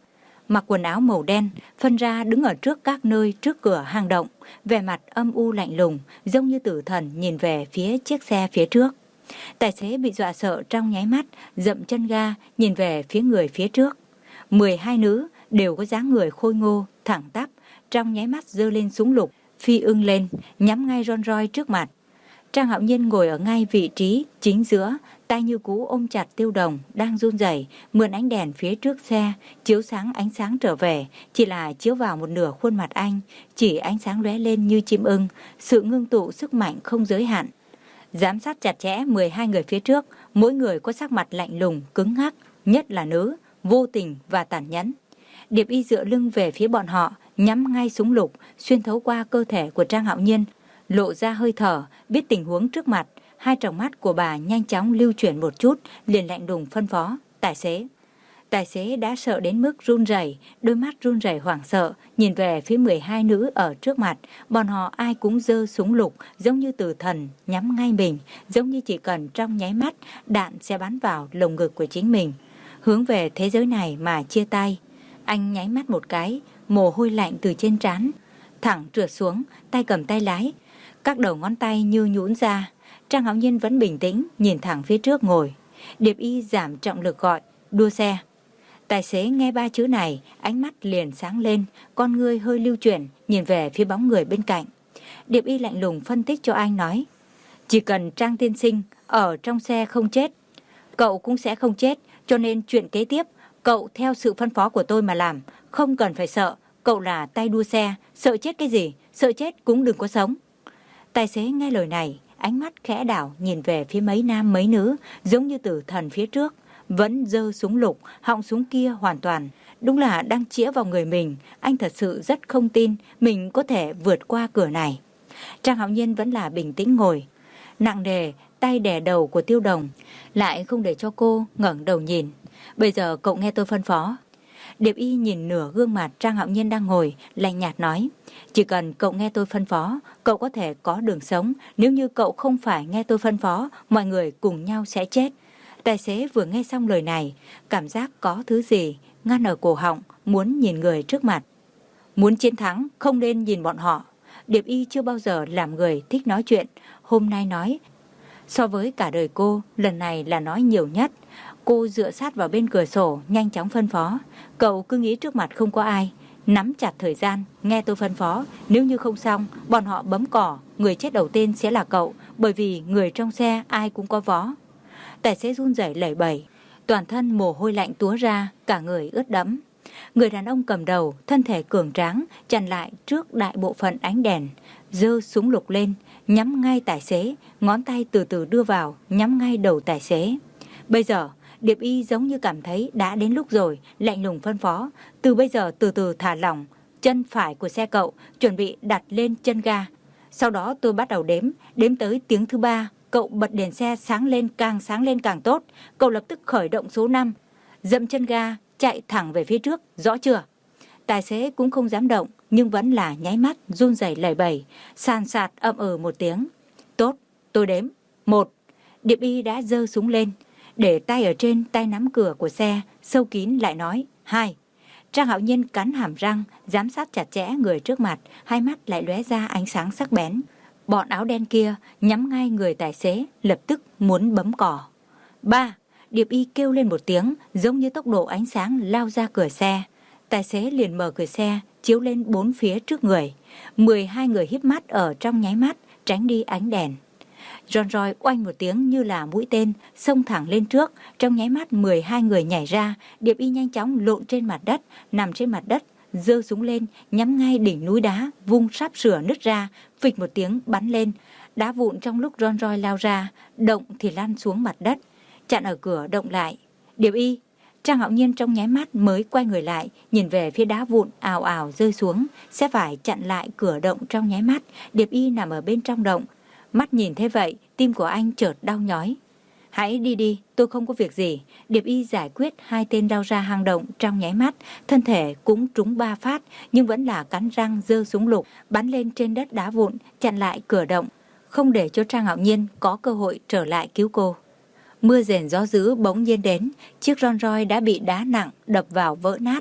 S1: mặc quần áo màu đen, phân ra đứng ở trước các nơi trước cửa hang động, vẻ mặt âm u lạnh lùng, giống như tử thần nhìn về phía chiếc xe phía trước. Tài xế bị dọa sợ trong nháy mắt, dậm chân ga nhìn về phía người phía trước. Mười hai nữ đều có dáng người khôi ngô, thẳng tắp, trong nháy mắt giơ lên súng lục, phi ưng lên, nhắm ngay Rolls Royce trước mặt. Trang Hạo Nhiên ngồi ở ngay vị trí chính giữa, tay như cú ôm chặt Tiêu Đồng đang run rẩy, mượn ánh đèn phía trước xe chiếu sáng ánh sáng trở về, chỉ là chiếu vào một nửa khuôn mặt anh, chỉ ánh sáng lóe lên như chim ưng, sự ngưng tụ sức mạnh không giới hạn. Giám sát chặt chẽ mười hai người phía trước, mỗi người có sắc mặt lạnh lùng, cứng ngắc, nhất là nữ, vô tình và tàn nhẫn. Điệp Y dựa lưng về phía bọn họ, nhắm ngay súng lục, xuyên thấu qua cơ thể của Trang Hạo Nhiên, lộ ra hơi thở, biết tình huống trước mặt. Hai tròng mắt của bà nhanh chóng lưu chuyển một chút, liền lạnh lùng phân phó, tài xế. Tài xế đã sợ đến mức run rẩy, đôi mắt run rẩy hoảng sợ, nhìn về phía mười hai nữ ở trước mặt, bọn họ ai cũng giơ súng lục, giống như tử thần, nhắm ngay mình, giống như chỉ cần trong nháy mắt, đạn sẽ bắn vào lồng ngực của chính mình, hướng về thế giới này mà chia tay. Anh nháy mắt một cái, mồ hôi lạnh từ trên trán thẳng trượt xuống, tay cầm tay lái, các đầu ngón tay như nhũn ra. Trang Hạo Nhiên vẫn bình tĩnh, nhìn thẳng phía trước ngồi. Điệp Y giảm trọng lực gọi, đua xe. Tài xế nghe ba chữ này, ánh mắt liền sáng lên, con ngươi hơi lưu chuyển, nhìn về phía bóng người bên cạnh. Điệp Y lạnh lùng phân tích cho anh nói, chỉ cần Trang tiên sinh ở trong xe không chết, cậu cũng sẽ không chết, cho nên chuyện kế tiếp, cậu theo sự phân phó của tôi mà làm, không cần phải sợ, cậu là tay đua xe, sợ chết cái gì, sợ chết cũng đừng có sống. Tài xế nghe lời này, ánh mắt khẽ đảo nhìn về phía mấy nam mấy nữ, giống như tử thần phía trước, vẫn giơ súng lục, họng súng kia hoàn toàn, đúng là đang chĩa vào người mình. Anh thật sự rất không tin mình có thể vượt qua cửa này. Trang Hạo Nhiên vẫn là bình tĩnh ngồi, nặng nề, tay đè đầu của Tiêu Đồng, lại không để cho cô ngẩng đầu nhìn. Bây giờ cậu nghe tôi phân phó. Điệp Y nhìn nửa gương mặt Trang Hạo Nhiên đang ngồi, lạnh nhạt nói, chỉ cần cậu nghe tôi phân phó, cậu có thể có đường sống. Nếu như cậu không phải nghe tôi phân phó, mọi người cùng nhau sẽ chết. Tài xế vừa nghe xong lời này, cảm giác có thứ gì ngăn ở cổ họng, muốn nhìn người trước mặt. Muốn chiến thắng, không nên nhìn bọn họ. Điệp Y chưa bao giờ làm người thích nói chuyện, hôm nay nói. So với cả đời cô, lần này là nói nhiều nhất. Cô dựa sát vào bên cửa sổ, nhanh chóng phân phó. Cậu cứ nghĩ trước mặt không có ai, nắm chặt thời gian, nghe tôi phân phó. Nếu như không xong, bọn họ bấm cỏ, người chết đầu tiên sẽ là cậu, bởi vì người trong xe ai cũng có vó. Tài xế run rẩy lẩy bẩy, toàn thân mồ hôi lạnh túa ra, cả người ướt đẫm. Người đàn ông cầm đầu, thân thể cường tráng, chặn lại trước đại bộ phận ánh đèn, giơ súng lục lên, nhắm ngay tài xế, ngón tay từ từ đưa vào, nhắm ngay đầu tài xế. Bây giờ, Điệp Y giống như cảm thấy đã đến lúc rồi, lạnh lùng phân phó, từ bây giờ từ từ thả lỏng, chân phải của xe cậu chuẩn bị đặt lên chân ga. Sau đó tôi bắt đầu đếm, đếm tới tiếng thứ ba, cậu bật đèn xe sáng lên, càng sáng lên càng tốt. Cậu lập tức khởi động số năm, dậm chân ga, chạy thẳng về phía trước, rõ chưa? Tài xế cũng không dám động, nhưng vẫn là nháy mắt, run rẩy lẩy bẩy, sàn sạt ậm ừ một tiếng. Tốt, tôi đếm. Một. Điệp Y đã giơ súng lên, để tay ở trên tay nắm cửa của xe, sâu kín lại nói. Hai. Trang Hạo Nhiên cắn hàm răng, giám sát chặt chẽ người trước mặt, hai mắt lại lóe ra ánh sáng sắc bén. Bọn áo đen kia nhắm ngay người tài xế, lập tức muốn bấm cỏ. Ba. Điệp Y kêu lên một tiếng, giống như tốc độ ánh sáng lao ra cửa xe. Tài xế liền mở cửa xe, chiếu lên bốn phía trước người. Mười hai người híp mắt ở trong nháy mắt, tránh đi ánh đèn. Rolls Royce oanh một tiếng như là mũi tên, xông thẳng lên trước. Trong nháy mắt mười hai người nhảy ra, Điệp Y nhanh chóng lộn trên mặt đất, nằm trên mặt đất, giơ súng lên, nhắm ngay đỉnh núi đá, vung sắp sửa nứt ra, phịch một tiếng bắn lên. Đá vụn trong lúc Rolls Royce lao ra, động thì lăn xuống mặt đất, chặn ở cửa động lại. Điệp Y. Trang Hạo Nhiên trong nháy mắt mới quay người lại, nhìn về phía đá vụn ào ào rơi xuống, sẽ phải chặn lại cửa động trong nháy mắt. Điệp Y nằm ở bên trong động, mắt nhìn thế vậy, tim của anh chợt đau nhói. Hãy đi đi, tôi không có việc gì. Điệp Y giải quyết hai tên lao ra hang động trong nháy mắt, thân thể cũng trúng ba phát, nhưng vẫn là cắn răng giơ súng lục, bắn lên trên đất đá vụn, chặn lại cửa động, không để cho Trang Hạo Nhiên có cơ hội trở lại cứu cô. Mưa rền gió dữ bỗng nhiên đến, chiếc Rolls Royce đã bị đá nặng đập vào vỡ nát,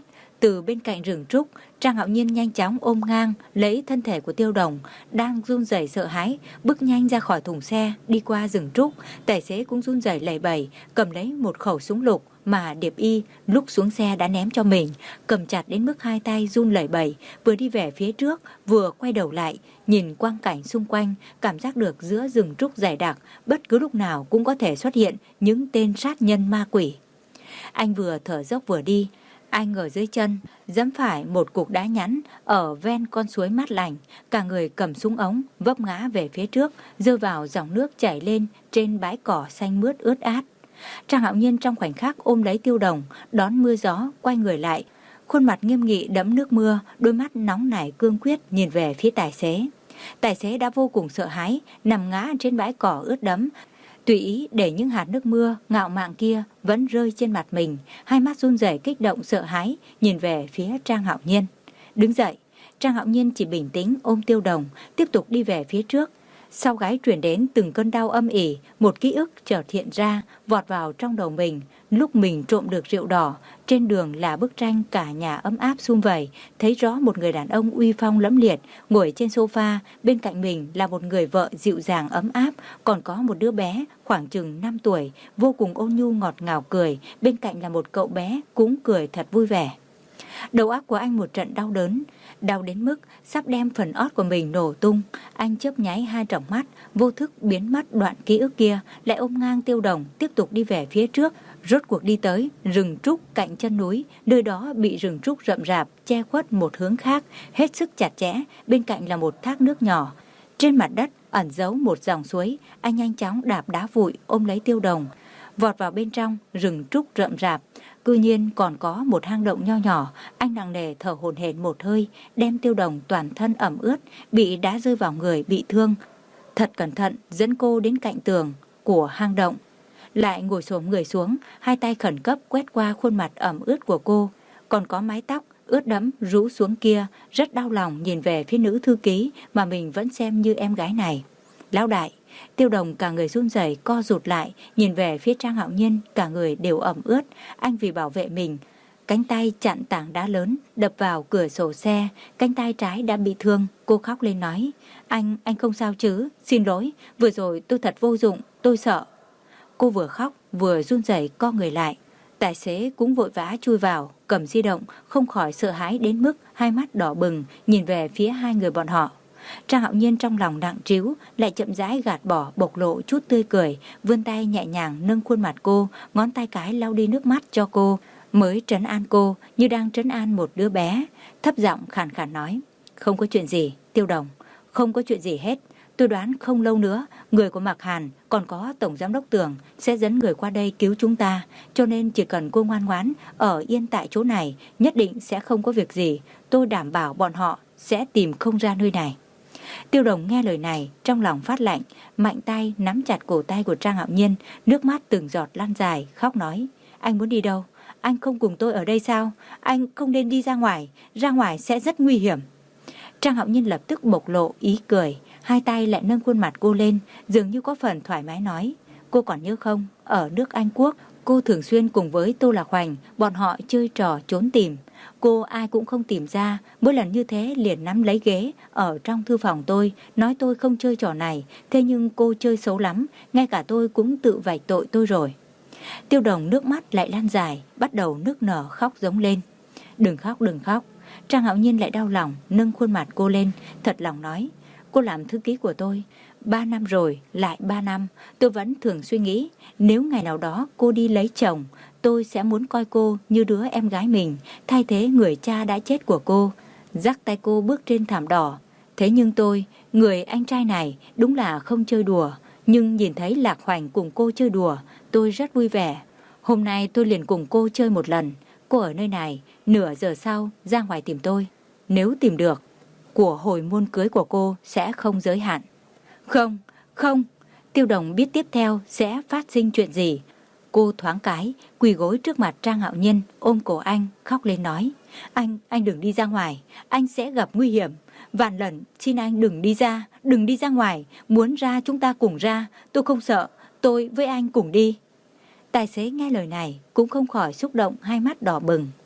S1: Từ bên cạnh rừng trúc, Trang Hạo Nhiên nhanh chóng ôm ngang lấy thân thể của Tiêu Đồng, đang run rẩy sợ hãi, bước nhanh ra khỏi thùng xe, đi qua rừng trúc. Tài xế cũng run rẩy lẩy bẩy, cầm lấy một khẩu súng lục mà Điệp Y lúc xuống xe đã ném cho mình, cầm chặt đến mức hai tay run lẩy bẩy, vừa đi về phía trước, vừa quay đầu lại, nhìn quang cảnh xung quanh, cảm giác được giữa rừng trúc dày đặc, bất cứ lúc nào cũng có thể xuất hiện những tên sát nhân ma quỷ. Anh vừa thở dốc vừa đi, anh ở dưới chân giẫm phải một cục đá nhẵn ở ven con suối mát lành, cả người cầm súng ống vấp ngã về phía trước, rơi vào dòng nước chảy lên trên bãi cỏ xanh mướt ướt át. Trang Hạo Nhiên trong khoảnh khắc ôm lấy Tiêu Đồng, đón mưa gió, quay người lại, khuôn mặt nghiêm nghị đẫm nước mưa, đôi mắt nóng nảy cương quyết nhìn về phía tài xế. Tài xế đã vô cùng sợ hãi, nằm ngã trên bãi cỏ ướt đẫm, tùy ý để những hạt nước mưa ngạo mạn kia vẫn rơi trên mặt mình, hai mắt run rẩy kích động sợ hãi nhìn về phía Trang Hạo Nhiên. Đứng dậy, Trang Hạo Nhiên chỉ bình tĩnh ôm Tiêu Đồng, tiếp tục đi về phía trước. Sau gáy truyền đến từng cơn đau âm ỉ, một ký ức chợt hiện ra, vọt vào trong đầu mình. Lúc mình trộm được rượu đỏ, trên đường là bức tranh cả nhà ấm áp sum vầy, thấy rõ một người đàn ông uy phong lẫm liệt ngồi trên sofa, bên cạnh mình là một người vợ dịu dàng ấm áp, còn có một đứa bé khoảng chừng năm tuổi, vô cùng ôn nhu ngọt ngào cười, bên cạnh là một cậu bé cũng cười thật vui vẻ. Đầu óc của anh một trận đau đớn, đau đến mức sắp đem phần ót của mình nổ tung. Anh chớp nháy hai tròng mắt, vô thức biến mất đoạn ký ức kia, lại ôm ngang Tiêu Đồng tiếp tục đi về phía trước. Rốt cuộc đi tới rừng trúc cạnh chân núi, nơi đó bị rừng trúc rậm rạp che khuất một hướng khác, hết sức chặt chẽ. Bên cạnh là một thác nước nhỏ, trên mặt đất ẩn giấu một dòng suối. Anh nhanh chóng đạp đá vụi ôm lấy Tiêu Đồng, vọt vào bên trong rừng trúc rậm rạp. Cư nhiên còn có một hang động nho nhỏ. Anh nặng nề thở hổn hển một hơi, đem Tiêu Đồng toàn thân ẩm ướt, bị đá rơi vào người bị thương, thật cẩn thận dẫn cô đến cạnh tường của hang động, lại ngồi xổm người xuống, hai tay khẩn cấp quét qua khuôn mặt ẩm ướt của cô, còn có mái tóc ướt đẫm rũ xuống kia. Rất đau lòng nhìn về phía nữ thư ký mà mình vẫn xem như em gái này. Lão đại. Tiêu Đồng cả người run rẩy co rụt lại, nhìn về phía Trang Hạo Nhiên, cả người đều ẩm ướt. Anh vì bảo vệ mình, cánh tay chặn tảng đá lớn đập vào cửa sổ xe, cánh tay trái đã bị thương. Cô khóc lên nói, anh, anh không sao chứ, xin lỗi, vừa rồi tôi thật vô dụng, tôi sợ. Cô vừa khóc vừa run rẩy co người lại. Tài xế cũng vội vã chui vào, cầm di động, không khỏi sợ hãi đến mức hai mắt đỏ bừng nhìn về phía hai người bọn họ. Trang Hạo Nhiên trong lòng nặng trĩu, lại chậm rãi gạt bỏ, bộc lộ chút tươi cười, vươn tay nhẹ nhàng nâng khuôn mặt cô, ngón tay cái lau đi nước mắt cho cô, mới trấn an cô như đang trấn an một đứa bé, thấp giọng khàn khàn nói, không có chuyện gì, Tiêu Đồng, không có chuyện gì hết. Tôi đoán không lâu nữa, người của Mạc Hàn còn có Tổng Giám đốc Tưởng sẽ dẫn người qua đây cứu chúng ta, cho nên chỉ cần cô ngoan ngoãn ở yên tại chỗ này, nhất định sẽ không có việc gì. Tôi đảm bảo bọn họ sẽ tìm không ra nơi này. Tiêu Đồng nghe lời này, trong lòng phát lạnh, mạnh tay nắm chặt cổ tay của Trang Hạo Nhiên, nước mắt từng giọt lăn dài, khóc nói, anh muốn đi đâu? Anh không cùng tôi ở đây sao? Anh không nên đi ra ngoài, ra ngoài sẽ rất nguy hiểm. Trang Hạo Nhiên lập tức bộc lộ ý cười, hai tay lại nâng khuôn mặt cô lên, dường như có phần thoải mái nói, cô còn nhớ không, ở nước Anh Quốc, cô thường xuyên cùng với Tô Lạc Hoành, bọn họ chơi trò trốn tìm. Cô ai cũng không tìm ra, mỗi lần như thế liền nắm lấy ghế ở trong thư phòng tôi, nói tôi không chơi trò này, thế nhưng cô chơi xấu lắm, ngay cả tôi cũng tự vạch tội tôi rồi. Tiêu Đồng nước mắt lại lan dài, bắt đầu nức nở khóc giống lên. Đừng khóc, đừng khóc. Trang Hạo Nhiên lại đau lòng, nâng khuôn mặt cô lên, thật lòng nói, cô làm thư ký của tôi, ba năm rồi, lại ba năm, tôi vẫn thường suy nghĩ, nếu ngày nào đó cô đi lấy chồng, tôi sẽ muốn coi cô như đứa em gái mình, thay thế người cha đã chết của cô, dắt tay cô bước trên thảm đỏ. Thế nhưng tôi, người anh trai này, đúng là không chơi đùa, nhưng nhìn thấy Lạc Hoành cùng cô chơi đùa, tôi rất vui vẻ. Hôm nay tôi liền cùng cô chơi một lần, cô ở nơi này, nửa giờ sau ra ngoài tìm tôi. Nếu tìm được, của hồi môn cưới của cô sẽ không giới hạn. Không, không, Tiêu Đồng biết tiếp theo sẽ phát sinh chuyện gì. Cô thoáng cái, quỳ gối trước mặt Trang Hạo Nhiên, ôm cổ anh, khóc lên nói, anh, anh đừng đi ra ngoài, anh sẽ gặp nguy hiểm. Vạn lần, xin anh đừng đi ra, đừng đi ra ngoài, muốn ra chúng ta cùng ra, tôi không sợ, tôi với anh cùng đi. Tài xế nghe lời này cũng không khỏi xúc động, hai mắt đỏ bừng.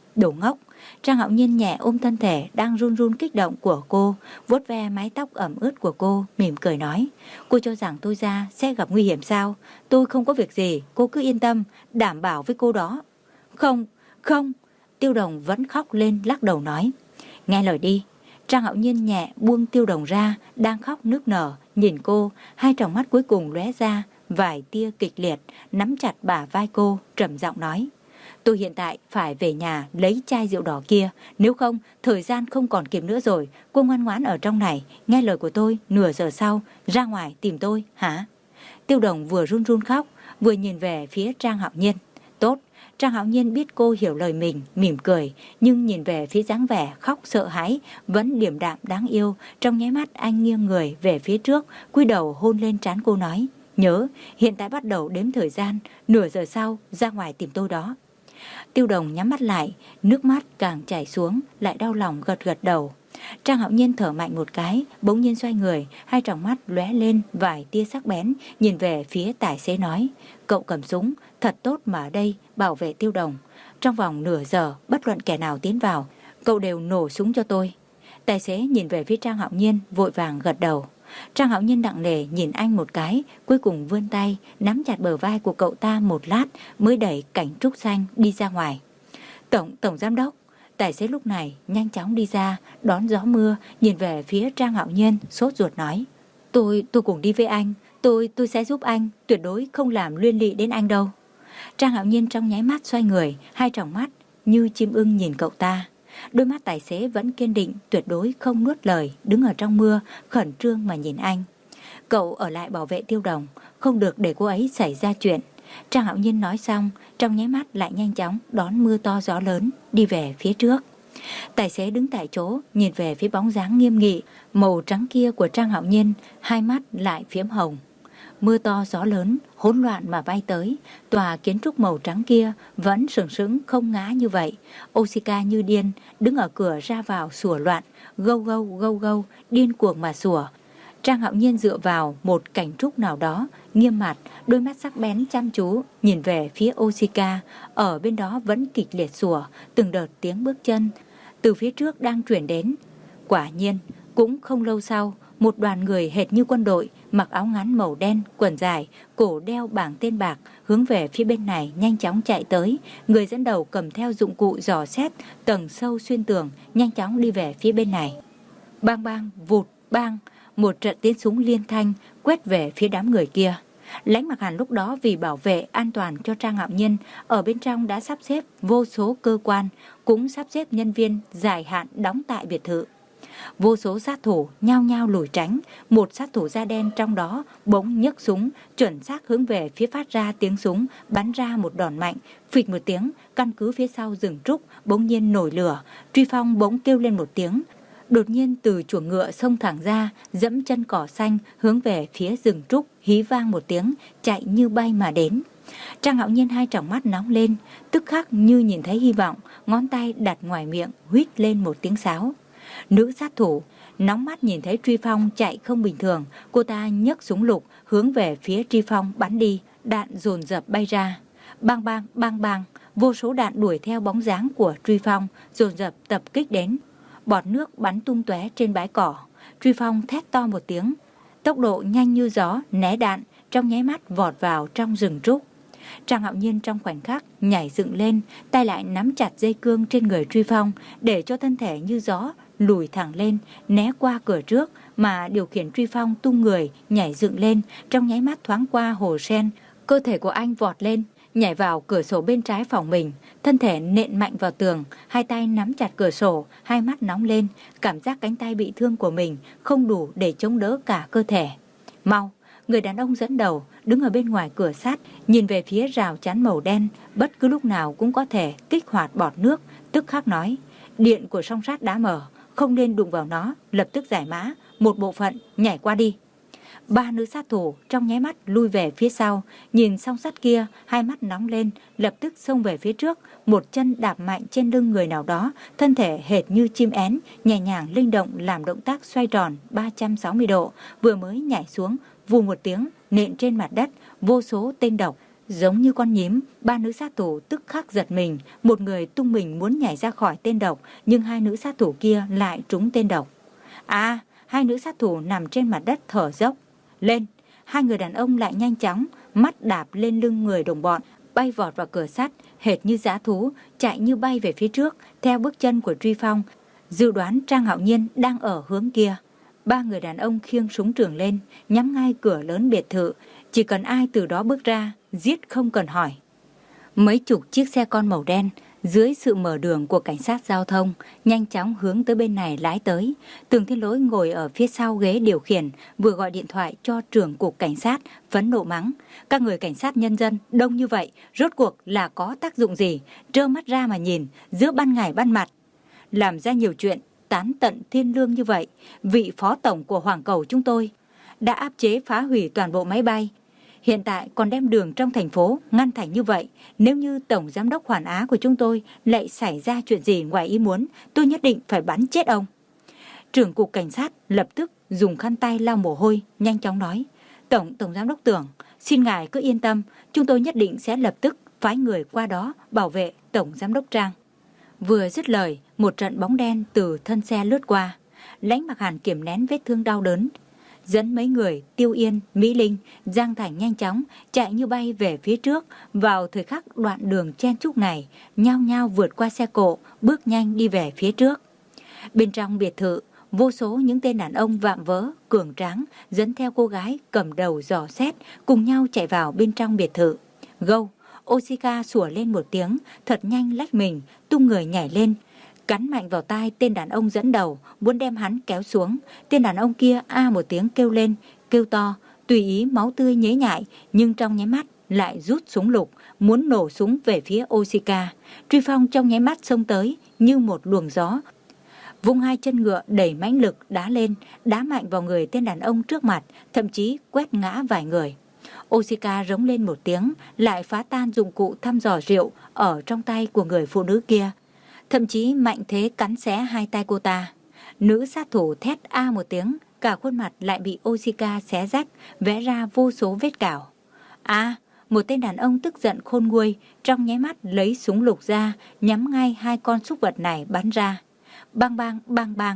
S1: Đồ ngốc. Trang Hạo Nhiên nhẹ ôm thân thể đang run run kích động của cô, vuốt ve mái tóc ẩm ướt của cô, mỉm cười nói. Cô cho rằng tôi ra sẽ gặp nguy hiểm sao? Tôi không có việc gì, cô cứ yên tâm, đảm bảo với cô đó. Không, không. Tiêu Đồng vẫn khóc lên lắc đầu nói. Nghe lời đi. Trang Hạo Nhiên nhẹ buông Tiêu Đồng ra, đang khóc nức nở, nhìn cô, hai tròng mắt cuối cùng lóe ra vài tia kịch liệt, nắm chặt bả vai cô, trầm giọng nói. Tôi hiện tại phải về nhà lấy chai rượu đỏ kia, nếu không thời gian không còn kịp nữa rồi. Cô ngoan ngoãn ở trong này, nghe lời của tôi, nửa giờ sau ra ngoài tìm tôi, hả? Tiêu Đồng vừa run run khóc, vừa nhìn về phía Trang Hạo Nhiên. Tốt. Trang Hạo Nhiên biết cô hiểu lời mình, mỉm cười, nhưng nhìn về phía dáng vẻ khóc sợ hãi vẫn điềm đạm đáng yêu. Trong nháy mắt anh nghiêng người về phía trước, cúi đầu hôn lên trán cô nói. Nhớ, hiện tại bắt đầu đếm thời gian, nửa giờ sau ra ngoài tìm tôi đó. Tiêu Đồng nhắm mắt lại, nước mắt càng chảy xuống, lại đau lòng gật gật đầu. Trang Hạo Nhiên thở mạnh một cái, bỗng nhiên xoay người, hai tròng mắt lóe lên vài tia sắc bén, nhìn về phía tài xế nói. Cậu cầm súng, thật tốt mà ở đây bảo vệ Tiêu Đồng. Trong vòng nửa giờ, bất luận kẻ nào tiến vào, cậu đều nổ súng cho tôi. Tài xế nhìn về phía Trang Hạo Nhiên, vội vàng gật đầu. Trang Hạo Nhiên nặng nề nhìn anh một cái, cuối cùng vươn tay nắm chặt bờ vai của cậu ta một lát, mới đẩy cảnh trúc xanh đi ra ngoài. Tổng tổng giám đốc. Tài xế lúc này nhanh chóng đi ra, đón gió mưa, nhìn về phía Trang Hạo Nhiên, sốt ruột nói. Tôi, tôi cùng đi với anh, tôi, tôi sẽ giúp anh, tuyệt đối không làm liên lụy đến anh đâu. Trang Hạo Nhiên trong nháy mắt xoay người, hai tròng mắt như chim ưng nhìn cậu ta. Đôi mắt tài xế vẫn kiên định, tuyệt đối không nuốt lời, đứng ở trong mưa, khẩn trương mà nhìn anh. Cậu ở lại bảo vệ Tiêu Đồng, không được để cô ấy xảy ra chuyện. Trang Hạo Nhiên nói xong, trong nháy mắt lại nhanh chóng đón mưa to gió lớn, đi về phía trước. Tài xế đứng tại chỗ, nhìn về phía bóng dáng nghiêm nghị, màu trắng kia của Trang Hạo Nhiên, hai mắt lại phiếm hồng. Mưa to gió lớn, hỗn loạn mà bay tới, tòa kiến trúc màu trắng kia vẫn sừng sững không ngã như vậy. Oshika như điên, đứng ở cửa ra vào sủa loạn, gâu gâu gâu gâu, điên cuồng mà sủa. Trang Hạo Nhiên dựa vào một cảnh trúc nào đó, nghiêm mặt, đôi mắt sắc bén chăm chú, nhìn về phía Oshika, ở bên đó vẫn kịch liệt sủa, từng đợt tiếng bước chân từ phía trước đang truyền đến. Quả nhiên, cũng không lâu sau, một đoàn người hệt như quân đội, mặc áo ngắn màu đen, quần dài, cổ đeo bảng tên bạc, hướng về phía bên này nhanh chóng chạy tới. Người dẫn đầu cầm theo dụng cụ dò xét tầng sâu xuyên tường, nhanh chóng đi về phía bên này. Bang bang, vụt, bang, một trận tiếng súng liên thanh quét về phía đám người kia. Lãnh Mặc Hàn lúc đó vì bảo vệ an toàn cho Trang Hạo Nhiên, ở bên trong đã sắp xếp vô số cơ quan, cũng sắp xếp nhân viên dài hạn đóng tại biệt thự. Vô số sát thủ nhao nhao lùi tránh, một sát thủ da đen trong đó bỗng nhấc súng, chuẩn xác hướng về phía phát ra tiếng súng, bắn ra một đòn mạnh, phịch một tiếng, căn cứ phía sau rừng trúc bỗng nhiên nổi lửa. Truy Phong bỗng kêu lên một tiếng, đột nhiên từ chuồng ngựa xông thẳng ra, dẫm chân cỏ xanh hướng về phía rừng trúc, hí vang một tiếng, chạy như bay mà đến. Trang Hạo Nhiên hai tròng mắt nóng lên, tức khắc như nhìn thấy hy vọng, ngón tay đặt ngoài miệng, huýt lên một tiếng sáo. Nữ sát thủ nóng mắt nhìn thấy Truy Phong chạy không bình thường, cô ta nhấc súng lục hướng về phía Truy Phong bắn đi, đạn dồn dập bay ra. Bang bang bang bang, vô số đạn đuổi theo bóng dáng của Truy Phong dồn dập tập kích đến. Bọt nước bắn tung tóe trên bãi cỏ. Truy Phong thét to một tiếng, tốc độ nhanh như gió né đạn, trong nháy mắt vọt vào trong rừng trúc. Trang Hạo Nhiên trong khoảnh khắc nhảy dựng lên, tay lại nắm chặt dây cương trên người Truy Phong, để cho thân thể như gió lùi thẳng lên, né qua cửa trước, mà điều khiển Truy Phong tung người nhảy dựng lên, trong nháy mắt thoáng qua hồ sen. Cơ thể của anh vọt lên, nhảy vào cửa sổ bên trái phòng mình, thân thể nện mạnh vào tường, hai tay nắm chặt cửa sổ, hai mắt nóng lên, cảm giác cánh tay bị thương của mình không đủ để chống đỡ cả cơ thể. Mau! Người đàn ông dẫn đầu đứng ở bên ngoài cửa sắt, nhìn về phía rào chắn màu đen, bất cứ lúc nào cũng có thể kích hoạt bọt nước, tức khắc nói, điện của song sắt đã mở, không nên đụng vào nó, lập tức giải mã, một bộ phận nhảy qua đi. Ba nữ sát thủ trong nháy mắt lui về phía sau, nhìn song sắt kia, hai mắt nóng lên, lập tức xông về phía trước, một chân đạp mạnh trên lưng người nào đó, thân thể hệt như chim én, nhẹ nhàng linh động làm động tác xoay tròn ba trăm sáu mươi độ, vừa mới nhảy xuống, vù một tiếng nện trên mặt đất, vô số tên độc Giống như con nhím, ba nữ sát thủ tức khắc giật mình, một người tung mình muốn nhảy ra khỏi tên độc, nhưng hai nữ sát thủ kia lại trúng tên độc. À, hai nữ sát thủ nằm trên mặt đất thở dốc. Lên, hai người đàn ông lại nhanh chóng, mắt đạp lên lưng người đồng bọn, bay vọt vào cửa sắt, hệt như dã thú, chạy như bay về phía trước, theo bước chân của Truy Phong. Dự đoán Trang Hạo Nhiên đang ở hướng kia. Ba người đàn ông khiêng súng trường lên, nhắm ngay cửa lớn biệt thự. Chỉ cần ai từ đó bước ra, giết không cần hỏi. Mấy chục chiếc xe con màu đen, dưới sự mở đường của cảnh sát giao thông, nhanh chóng hướng tới bên này lái tới. Tường Thiên Lỗi ngồi ở phía sau ghế điều khiển, vừa gọi điện thoại cho trưởng cục cảnh sát, phẫn nộ mắng. Các người cảnh sát nhân dân đông như vậy, rốt cuộc là có tác dụng gì? Trơ mắt ra mà nhìn, giữa ban ngày ban mặt. Làm ra nhiều chuyện, tán tận thiên lương như vậy. Vị phó tổng của Hoàng Cầu chúng tôi đã áp chế phá hủy toàn bộ máy bay. Hiện tại còn đem đường trong thành phố ngăn thành như vậy. Nếu như Tổng Giám đốc Hoàn Á của chúng tôi lại xảy ra chuyện gì ngoài ý muốn, tôi nhất định phải bắn chết ông. Trưởng cục cảnh sát lập tức dùng khăn tay lau mồ hôi, nhanh chóng nói. Tổng Tổng Giám đốc Tưởng, xin ngài cứ yên tâm, chúng tôi nhất định sẽ lập tức phái người qua đó bảo vệ Tổng Giám đốc Trang. Vừa dứt lời, một trận bóng đen từ thân xe lướt qua. Lãnh Mặc Hàn kiềm nén vết thương đau đớn, dẫn mấy người Tiêu Yên, Mỹ Linh, Giang Thành nhanh chóng chạy như bay về phía trước. Vào thời khắc đoạn đường chen chúc này, nhao nhao vượt qua xe cộ, bước nhanh đi về phía trước. Bên trong biệt thự, vô số những tên đàn ông vạm vỡ, cường tráng dẫn theo cô gái cầm đầu dò xét, cùng nhau chạy vào bên trong biệt thự. Gâu, Oshika sủa lên một tiếng, thật nhanh lách mình, tung người nhảy lên, cắn mạnh vào tai tên đàn ông dẫn đầu, muốn đem hắn kéo xuống. Tên đàn ông kia a một tiếng kêu lên, kêu to, tùy ý máu tươi nhễ nhại, nhưng trong nháy mắt lại rút súng lục, muốn nổ súng về phía Oshika. Truy Phong trong nháy mắt xông tới như một luồng gió, vung hai chân ngựa đẩy mãnh lực đá lên, đá mạnh vào người tên đàn ông trước mặt, thậm chí quét ngã vài người. Oshika rống lên một tiếng, lại phá tan dụng cụ thăm dò rượu ở trong tay của người phụ nữ kia, thậm chí mạnh thế cắn xé hai tay cô ta. Nữ sát thủ thét a một tiếng, cả khuôn mặt lại bị Oshika xé rách, vẽ ra vô số vết cào. À, một tên đàn ông tức giận khôn nguôi, trong nháy mắt lấy súng lục ra, nhắm ngay hai con súc vật này bắn ra. Bang bang, bang bang.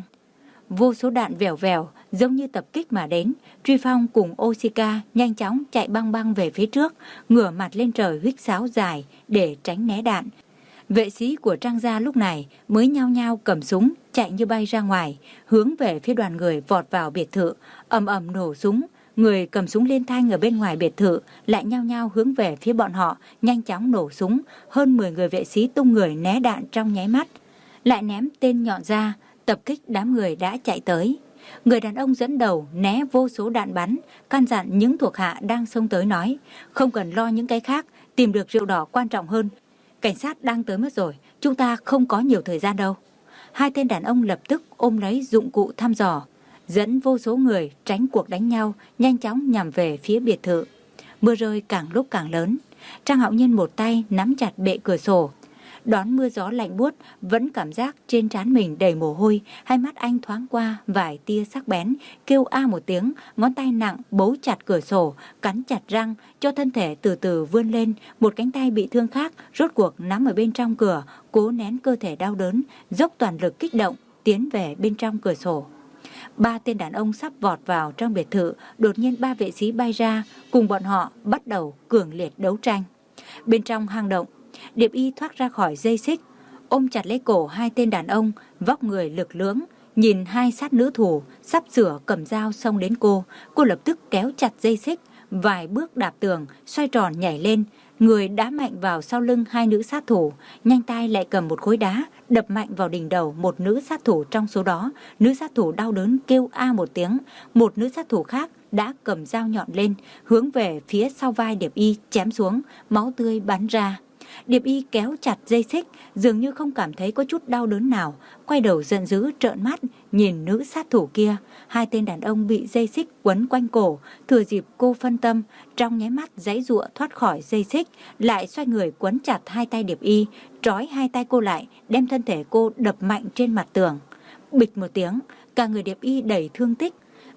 S1: Vô số đạn vèo vèo, giống như tập kích mà đến. Truy Phong cùng Oshika nhanh chóng chạy băng băng về phía trước, ngửa mặt lên trời huýt sáo dài để tránh né đạn. Vệ sĩ của Trang gia lúc này mới nhao nhao cầm súng, chạy như bay ra ngoài, hướng về phía đoàn người vọt vào biệt thự, ầm ầm nổ súng. Người cầm súng liên thanh ở bên ngoài biệt thự lại nhao nhao hướng về phía bọn họ, nhanh chóng nổ súng. Hơn mười người vệ sĩ tung người né đạn trong nháy mắt, lại ném tên nhọn ra, tập kích đám người đã chạy tới. Người đàn ông dẫn đầu né vô số đạn bắn, căn dặn những thuộc hạ đang xông tới nói, không cần lo những cái khác, tìm được rượu đỏ quan trọng hơn. Cảnh sát đang tới mất rồi, chúng ta không có nhiều thời gian đâu. Hai tên đàn ông lập tức ôm lấy dụng cụ thăm dò, dẫn vô số người tránh cuộc đánh nhau, nhanh chóng nhằm về phía biệt thự. Mưa rơi càng lúc càng lớn. Trang Hạo Nhiên một tay nắm chặt bệ cửa sổ, đón mưa gió lạnh buốt, vẫn cảm giác trên trán mình đầy mồ hôi. Hai mắt anh thoáng qua vài tia sắc bén, kêu a một tiếng, ngón tay nặng bấu chặt cửa sổ, cắn chặt răng, cho thân thể từ từ vươn lên. Một cánh tay bị thương khác rốt cuộc nắm ở bên trong cửa, cố nén cơ thể đau đớn, dốc toàn lực kích động tiến về bên trong cửa sổ. Ba tên đàn ông sắp vọt vào trong biệt thự, đột nhiên ba vệ sĩ bay ra, cùng bọn họ bắt đầu cường liệt đấu tranh. Bên trong hang động, Điệp Y thoát ra khỏi dây xích, ôm chặt lấy cổ hai tên đàn ông, vóc người lực lưỡng. Nhìn hai sát nữ thủ sắp sửa cầm dao xông đến cô, cô lập tức kéo chặt dây xích, vài bước đạp tường, xoay tròn nhảy lên, người đá mạnh vào sau lưng hai nữ sát thủ, nhanh tay lại cầm một khối đá đập mạnh vào đỉnh đầu một nữ sát thủ trong số đó. Nữ sát thủ đau đớn kêu a một tiếng. Một nữ sát thủ khác đã cầm dao nhọn lên, hướng về phía sau vai Điệp Y chém xuống, máu tươi bắn ra. Điệp Y kéo chặt dây xích, dường như không cảm thấy có chút đau đớn nào, quay đầu giận dữ trợn mắt nhìn nữ sát thủ kia. Hai tên đàn ông bị dây xích quấn quanh cổ, thừa dịp cô phân tâm, trong nháy mắt giãy giụa thoát khỏi dây xích, lại xoay người quấn chặt hai tay Điệp Y, trói hai tay cô lại, đem thân thể cô đập mạnh trên mặt tường. Bịch một tiếng, cả người Điệp Y đầy thương tích,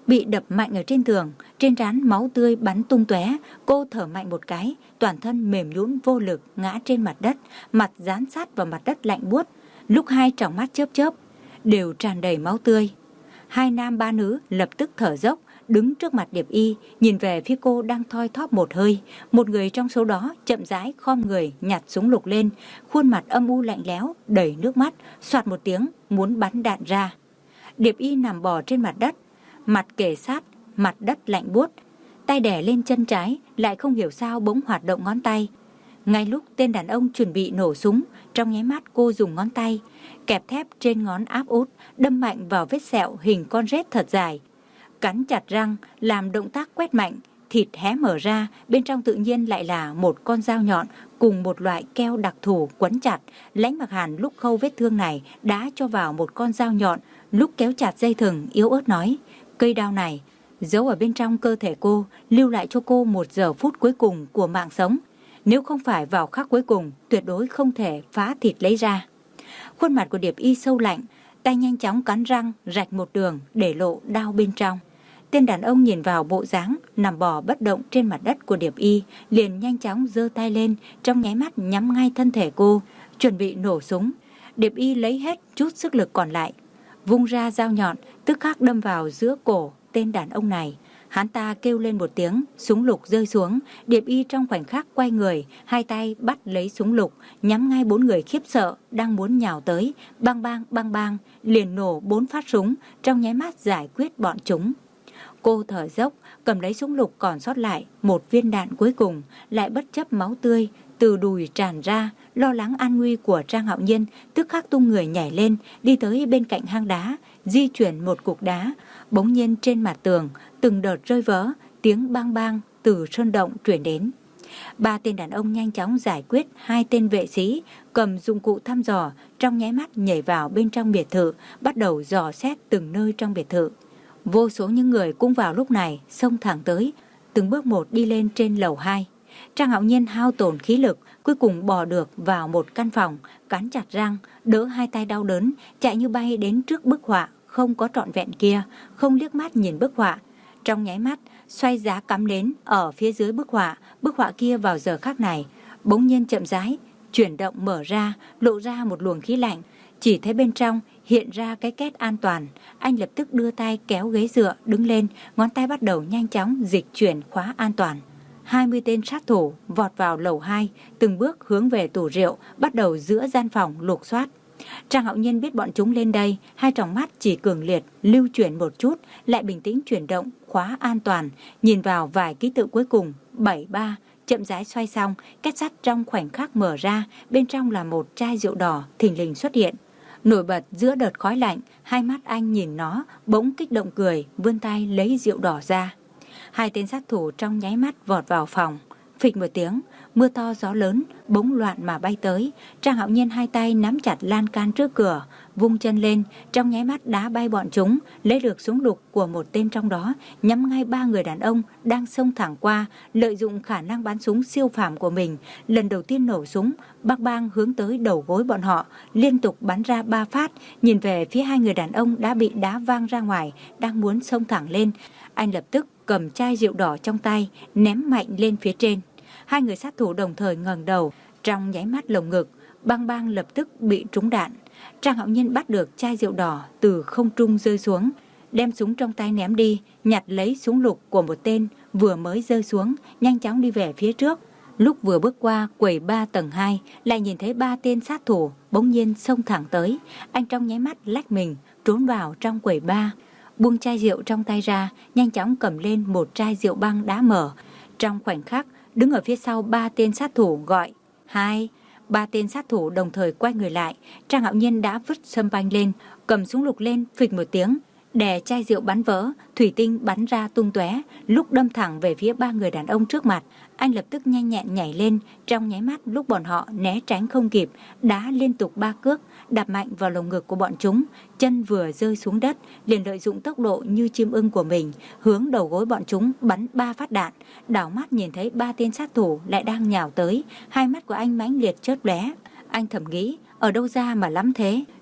S1: bị đập mạnh ở trên tường, trên trán máu tươi bắn tung tóe. Cô thở mạnh một cái, toàn thân mềm nhũn vô lực ngã trên mặt đất, mặt dán sát vào mặt đất lạnh buốt. Lúc hai tròng mắt chớp chớp đều tràn đầy máu tươi. Hai nam ba nữ lập tức thở dốc, đứng trước mặt Điệp Y, nhìn về phía cô đang thoi thóp một hơi. Một người trong số đó chậm rãi khom người nhặt súng lục lên, khuôn mặt âm u lạnh lẽo, đầy nước mắt, soạt một tiếng muốn bắn đạn ra. Điệp Y nằm bò trên mặt đất, mặt kề sát mặt đất lạnh buốt, tay đè lên chân trái, lại không hiểu sao bỗng hoạt động ngón tay. Ngay lúc tên đàn ông chuẩn bị nổ súng, trong nháy mắt cô dùng ngón tay kẹp thép trên ngón áp út đâm mạnh vào vết sẹo hình con rết thật dài, cắn chặt răng làm động tác quét mạnh. Thịt hé mở ra, bên trong tự nhiên lại là một con dao nhọn cùng một loại keo đặc thù quấn chặt. Lãnh Mặc Hàn lúc khâu vết thương này đã cho vào một con dao nhọn, lúc kéo chặt dây thừng yếu ớt nói: cây đao này giấu ở bên trong cơ thể cô, lưu lại cho cô một giờ phút cuối cùng của mạng sống. Nếu không phải vào khắc cuối cùng, tuyệt đối không thể phá thịt lấy ra. Khuôn mặt của Điệp Y sâu lạnh, tay nhanh chóng cắn răng rạch một đường để lộ đao bên trong. Tên đàn ông nhìn vào bộ dáng nằm bò bất động trên mặt đất của Điệp Y, liền nhanh chóng giơ tay lên, trong nháy mắt nhắm ngay thân thể cô, chuẩn bị nổ súng. Điệp Y lấy hết chút sức lực còn lại, vung ra dao nhọn, tức khắc đâm vào giữa cổ tên đàn ông này. Hắn ta kêu lên một tiếng, súng lục rơi xuống. Điệp Y trong khoảnh khắc quay người, hai tay bắt lấy súng lục, nhắm ngay bốn người khiếp sợ đang muốn nhào tới. Bang bang bang bang, liền nổ bốn phát súng, trong nháy mắt giải quyết bọn chúng. Cô thở dốc, cầm lấy súng lục còn sót lại một viên đạn cuối cùng, lại bất chấp máu tươi từ đùi tràn ra, lo lắng an nguy của Trang Hạo Nhiên, tức khắc tung người nhảy lên, đi tới bên cạnh hang đá, di chuyển một cục đá. Bỗng nhiên trên mặt tường từng đợt rơi vỡ, tiếng bang bang từ sơn động truyền đến. Ba tên đàn ông nhanh chóng giải quyết hai tên vệ sĩ, cầm dụng cụ thăm dò, trong nháy mắt nhảy vào bên trong biệt thự, bắt đầu dò xét từng nơi trong biệt thự. Vô số những người cũng vào lúc này xông thẳng tới, từng bước một đi lên trên lầu hai. Trang Hạo Nhiên hao tổn khí lực, cuối cùng bò được vào một căn phòng, cắn chặt răng, đỡ hai tay đau đớn, chạy như bay đến trước bức họa không có trọn vẹn kia, không liếc mắt nhìn bức họa. Trong nháy mắt, xoay giá cắm đến ở phía dưới bức họa, bức họa kia vào giờ khắc này bỗng nhiên chậm rãi chuyển động mở ra, lộ ra một luồng khí lạnh, chỉ thấy bên trong hiện ra cái két an toàn. Anh lập tức đưa tay kéo ghế dựa đứng lên, ngón tay bắt đầu nhanh chóng dịch chuyển khóa an toàn. Hai mươi tên sát thủ vọt vào lầu hai, từng bước hướng về tủ rượu, bắt đầu giữa gian phòng lục soát. Trang Hạo Nhiên biết bọn chúng lên đây, hai tròng mắt chỉ cường liệt lưu chuyển một chút, lại bình tĩnh chuyển động khóa an toàn, nhìn vào vài ký tự cuối cùng bảy ba, chậm rãi xoay xong, két sắt trong khoảnh khắc mở ra, bên trong là một chai rượu đỏ thình lình xuất hiện. Nổi bật giữa đợt khói lạnh, hai mắt anh nhìn nó, bỗng kích động cười, vươn tay lấy rượu đỏ ra. Hai tên sát thủ trong nháy mắt vọt vào phòng. Phịch một tiếng, mưa to gió lớn bỗng loạn mà bay tới. Trang Hạo Nhiên hai tay nắm chặt lan can trước cửa, vung chân lên, trong nháy mắt đá bay bọn chúng, lấy được súng lục của một tên trong đó, nhắm ngay ba người đàn ông đang xông thẳng qua, lợi dụng khả năng bắn súng siêu phàm của mình, lần đầu tiên nổ súng, bang bang hướng tới đầu gối bọn họ, liên tục bắn ra ba phát, nhìn về phía hai người đàn ông đã bị đá văng ra ngoài, đang muốn xông thẳng lên. Anh lập tức cầm chai rượu đỏ trong tay, ném mạnh lên phía trên. Hai người sát thủ đồng thời ngẩng đầu, trong nháy mắt lồng ngực, bang bang lập tức bị trúng đạn. Trang Hạo Nhiên bắt được chai rượu đỏ từ không trung rơi xuống, đem súng trong tay ném đi, nhặt lấy súng lục của một tên vừa mới rơi xuống, nhanh chóng đi về phía trước. Lúc vừa bước qua quầy ba tầng hai, lại nhìn thấy ba tên sát thủ bỗng nhiên xông thẳng tới. Anh trong nháy mắt lách mình trốn vào trong quầy ba, buông chai rượu trong tay ra, nhanh chóng cầm lên một chai rượu băng đã mở. Trong khoảnh khắc, đứng ở phía sau ba tên sát thủ gọi hai, ba tên sát thủ đồng thời quay người lại. Trang Hạo Nhiên đã vứt sâm banh lên, cầm súng lục lên, phịch một tiếng, đè chai rượu bắn vỡ, thủy tinh bắn ra tung tóe, lúc đâm thẳng về phía ba người đàn ông trước mặt. Anh lập tức nhanh nhẹn nhảy lên, trong nháy mắt lúc bọn họ né tránh không kịp, đá liên tục ba cước, đạp mạnh vào lồng ngực của bọn chúng. Chân vừa rơi xuống đất, liền lợi dụng tốc độ như chim ưng của mình, hướng đầu gối bọn chúng bắn ba phát đạn. Đảo mắt nhìn thấy ba tên sát thủ lại đang nhào tới, hai mắt của anh mãnh liệt chớp lóe. Anh thầm nghĩ, ở đâu ra mà lắm thế,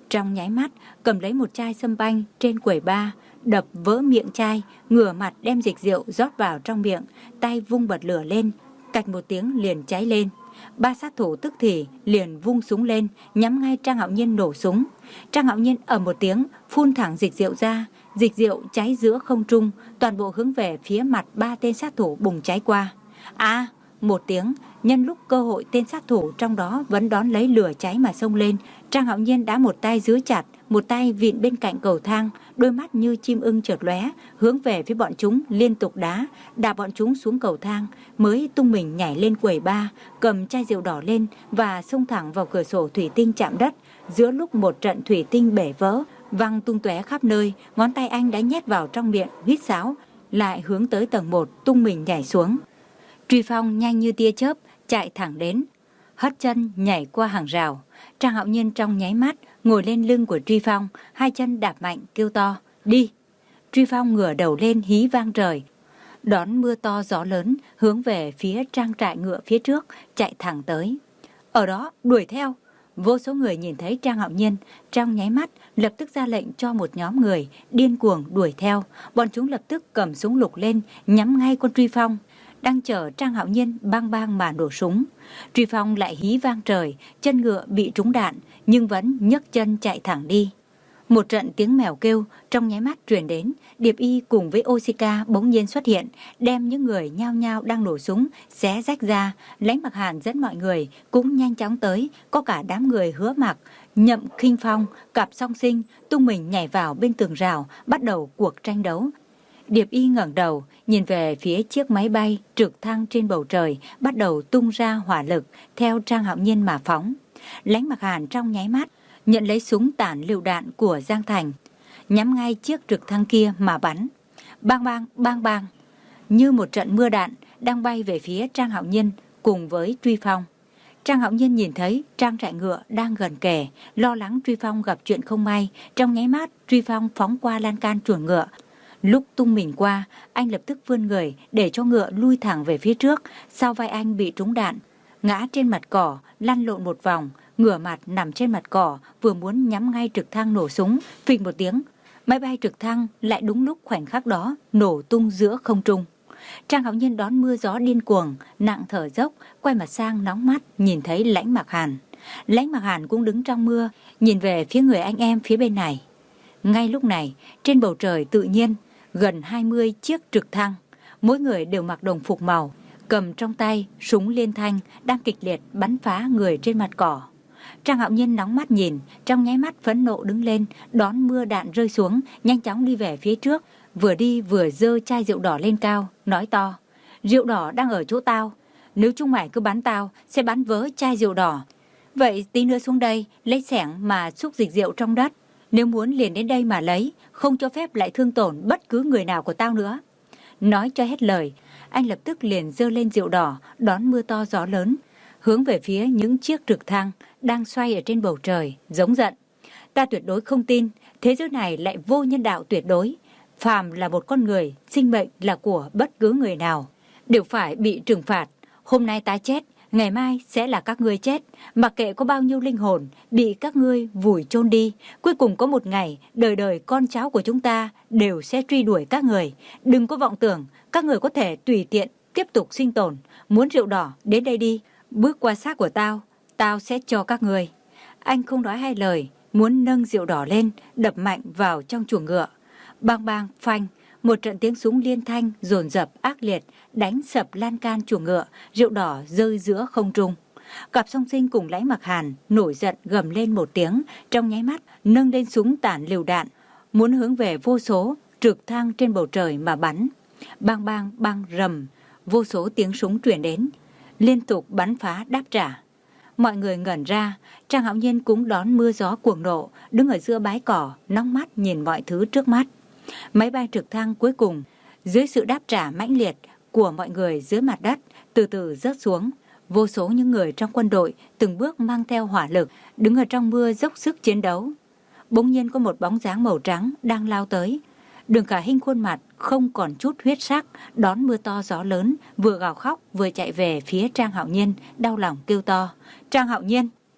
S1: Trong nháy mắt, cầm lấy một chai sâm banh trên quầy bar, đập vỡ miệng chai, ngửa mặt đem dịch rượu rót vào trong miệng, tay vung bật lửa lên, cạch một tiếng liền cháy lên. Ba sát thủ tức thì liền vung súng lên, nhắm ngay Trang Hạo Nhiên nổ súng. Trang Hạo Nhiên ầm một tiếng, phun thẳng dịch rượu ra, dịch rượu cháy giữa không trung, toàn bộ hướng về phía mặt ba tên sát thủ bùng cháy qua. À, một tiếng, nhân lúc cơ hội tên sát thủ trong đó vẫn đón lấy lửa cháy mà xông lên, Trang Hạo Nhiên đã một tay giữ chặt, một tay vịn bên cạnh cầu thang, đôi mắt như chim ưng chợt lóe, hướng về phía bọn chúng liên tục đá, đạp bọn chúng xuống cầu thang, mới tung mình nhảy lên quầy bar, cầm chai rượu đỏ lên và xông thẳng vào cửa sổ thủy tinh chạm đất. Giữa lúc một trận thủy tinh bể vỡ, văng tung tóe khắp nơi, ngón tay anh đã nhét vào trong miệng, huýt sáo, lại hướng tới tầng một, tung mình nhảy xuống. Truy Phong nhanh như tia chớp chạy thẳng đến, hất chân nhảy qua hàng rào. Trang Hạo Nhiên trong nháy mắt ngồi lên lưng của Truy Phong, hai chân đạp mạnh kêu to, đi. Truy Phong ngửa đầu lên hí vang trời, đón mưa to gió lớn, hướng về phía trang trại ngựa phía trước chạy thẳng tới. Ở đó đuổi theo. Vô số người nhìn thấy Trang Hạo Nhiên, trong nháy mắt lập tức ra lệnh cho một nhóm người điên cuồng đuổi theo. Bọn chúng lập tức cầm súng lục lên, nhắm ngay con Truy Phong đang chở Trang Hạo Nhiên bang bang mà nổ súng. Truy Phong lại hí vang trời, chân ngựa bị trúng đạn nhưng vẫn nhấc chân chạy thẳng đi. Một trận tiếng mèo kêu trong nháy mắt truyền đến, Điệp Y cùng với Oshika bỗng nhiên xuất hiện, đem những người nhao nhao đang nổ súng xé rách ra. Lãnh Mặc Hàn dẫn mọi người cũng nhanh chóng tới, có cả đám người Hứa Mặc, Nhậm Khinh Phong, cặp song sinh tung mình nhảy vào bên tường rào, bắt đầu cuộc tranh đấu. Điệp Y ngẩng đầu nhìn về phía chiếc máy bay trực thăng trên bầu trời, bắt đầu tung ra hỏa lực theo Trang Hạo Nhiên mà phóng. Lãnh Mặc Hàn trong nháy mắt nhận lấy súng tản lựu đạn của Giang Thành, nhắm ngay chiếc trực thăng kia mà bắn. Bang bang bang bang, như một trận mưa đạn đang bay về phía Trang Hạo Nhiên cùng với Truy Phong. Trang Hạo Nhiên nhìn thấy trang trại ngựa đang gần kề, lo lắng Truy Phong gặp chuyện không may, trong nháy mắt Truy Phong phóng qua lan can chuồng ngựa. Lúc tung mình qua, anh lập tức vươn người để cho ngựa lui thẳng về phía trước. Sau vai anh bị trúng đạn, ngã trên mặt cỏ, lăn lộn một vòng, ngửa mặt nằm trên mặt cỏ, vừa muốn nhắm ngay trực thăng nổ súng, phịch một tiếng, máy bay trực thăng lại đúng lúc khoảnh khắc đó nổ tung giữa không trung. Trang Hạo Nhiên đón mưa gió điên cuồng, nặng thở dốc, quay mặt sang nóng mắt nhìn thấy Lãnh Mặc Hàn. Lãnh Mặc Hàn cũng đứng trong mưa, nhìn về phía người anh em phía bên này. Ngay lúc này, trên bầu trời tự nhiên gần hai mươi chiếc trực thăng, mỗi người đều mặc đồng phục màu, cầm trong tay súng liên thanh đang kịch liệt bắn phá người trên mặt cỏ. Trang Hạo Nhiên nóng mắt nhìn, trong nháy mắt phẫn nộ đứng lên, đón mưa đạn rơi xuống, nhanh chóng đi về phía trước, vừa đi vừa giơ chai rượu đỏ lên cao, nói to, rượu đỏ đang ở chỗ tao, nếu Trung Hải cứ bắn tao, sẽ bắn vỡ chai rượu đỏ. Vậy tí nữa xuống đây, lấy xẻng mà xúc dịch rượu trong đất, nếu muốn liền đến đây mà lấy, không cho phép lại thương tổn bất cứ người nào của tao nữa. Nói cho hết lời, anh lập tức liền giơ lên rượu đỏ, đón mưa to gió lớn, hướng về phía những chiếc trực thăng đang xoay ở trên bầu trời, giống giận. Ta tuyệt đối không tin, thế giới này lại vô nhân đạo tuyệt đối. Phàm là một con người, sinh mệnh là của bất cứ người nào, đều phải bị trừng phạt. Hôm nay ta chết, ngày mai sẽ là các ngươi chết, mặc kệ có bao nhiêu linh hồn bị các ngươi vùi chôn đi, cuối cùng có một ngày đời đời con cháu của chúng ta đều sẽ truy đuổi các người. Đừng có vọng tưởng các người có thể tùy tiện tiếp tục sinh tồn. Muốn rượu đỏ, đến đây đi, bước qua xác của tao, tao sẽ cho các người. Anh không nói hai lời, muốn nâng rượu đỏ lên, đập mạnh vào trong chuồng ngựa. Bang bang phanh, một trận tiếng súng liên thanh dồn dập ác liệt đánh sập lan can chuồng ngựa, rượu đỏ rơi giữa không trung. Cặp song sinh cùng Lãnh Mặc Hàn nổi giận gầm lên một tiếng, trong nháy mắt nâng lên súng tản lựu đạn, muốn hướng về vô số trực thăng trên bầu trời mà bắn. Bang bang bang rầm, vô số tiếng súng truyền đến, liên tục bắn phá đáp trả. Mọi người ngẩn ra, Trang Hạo Nhiên cũng đón mưa gió cuồng nộ, đứng ở giữa bãi cỏ, nóng mắt nhìn mọi thứ trước mắt. Máy bay trực thăng cuối cùng, dưới sự đáp trả mãnh liệt của mọi người dưới mặt đất, từ từ rớt xuống. Vô số những người trong quân đội từng bước mang theo hỏa lực, đứng ở trong mưa dốc sức chiến đấu. Bỗng nhiên có một bóng dáng màu trắng đang lao tới. Đường Khả Hinh khuôn mặt không còn chút huyết sắc, đón mưa to gió lớn, vừa gào khóc vừa chạy về phía Trang Hạo Nhiên, đau lòng kêu to, Trang Hạo Nhiên.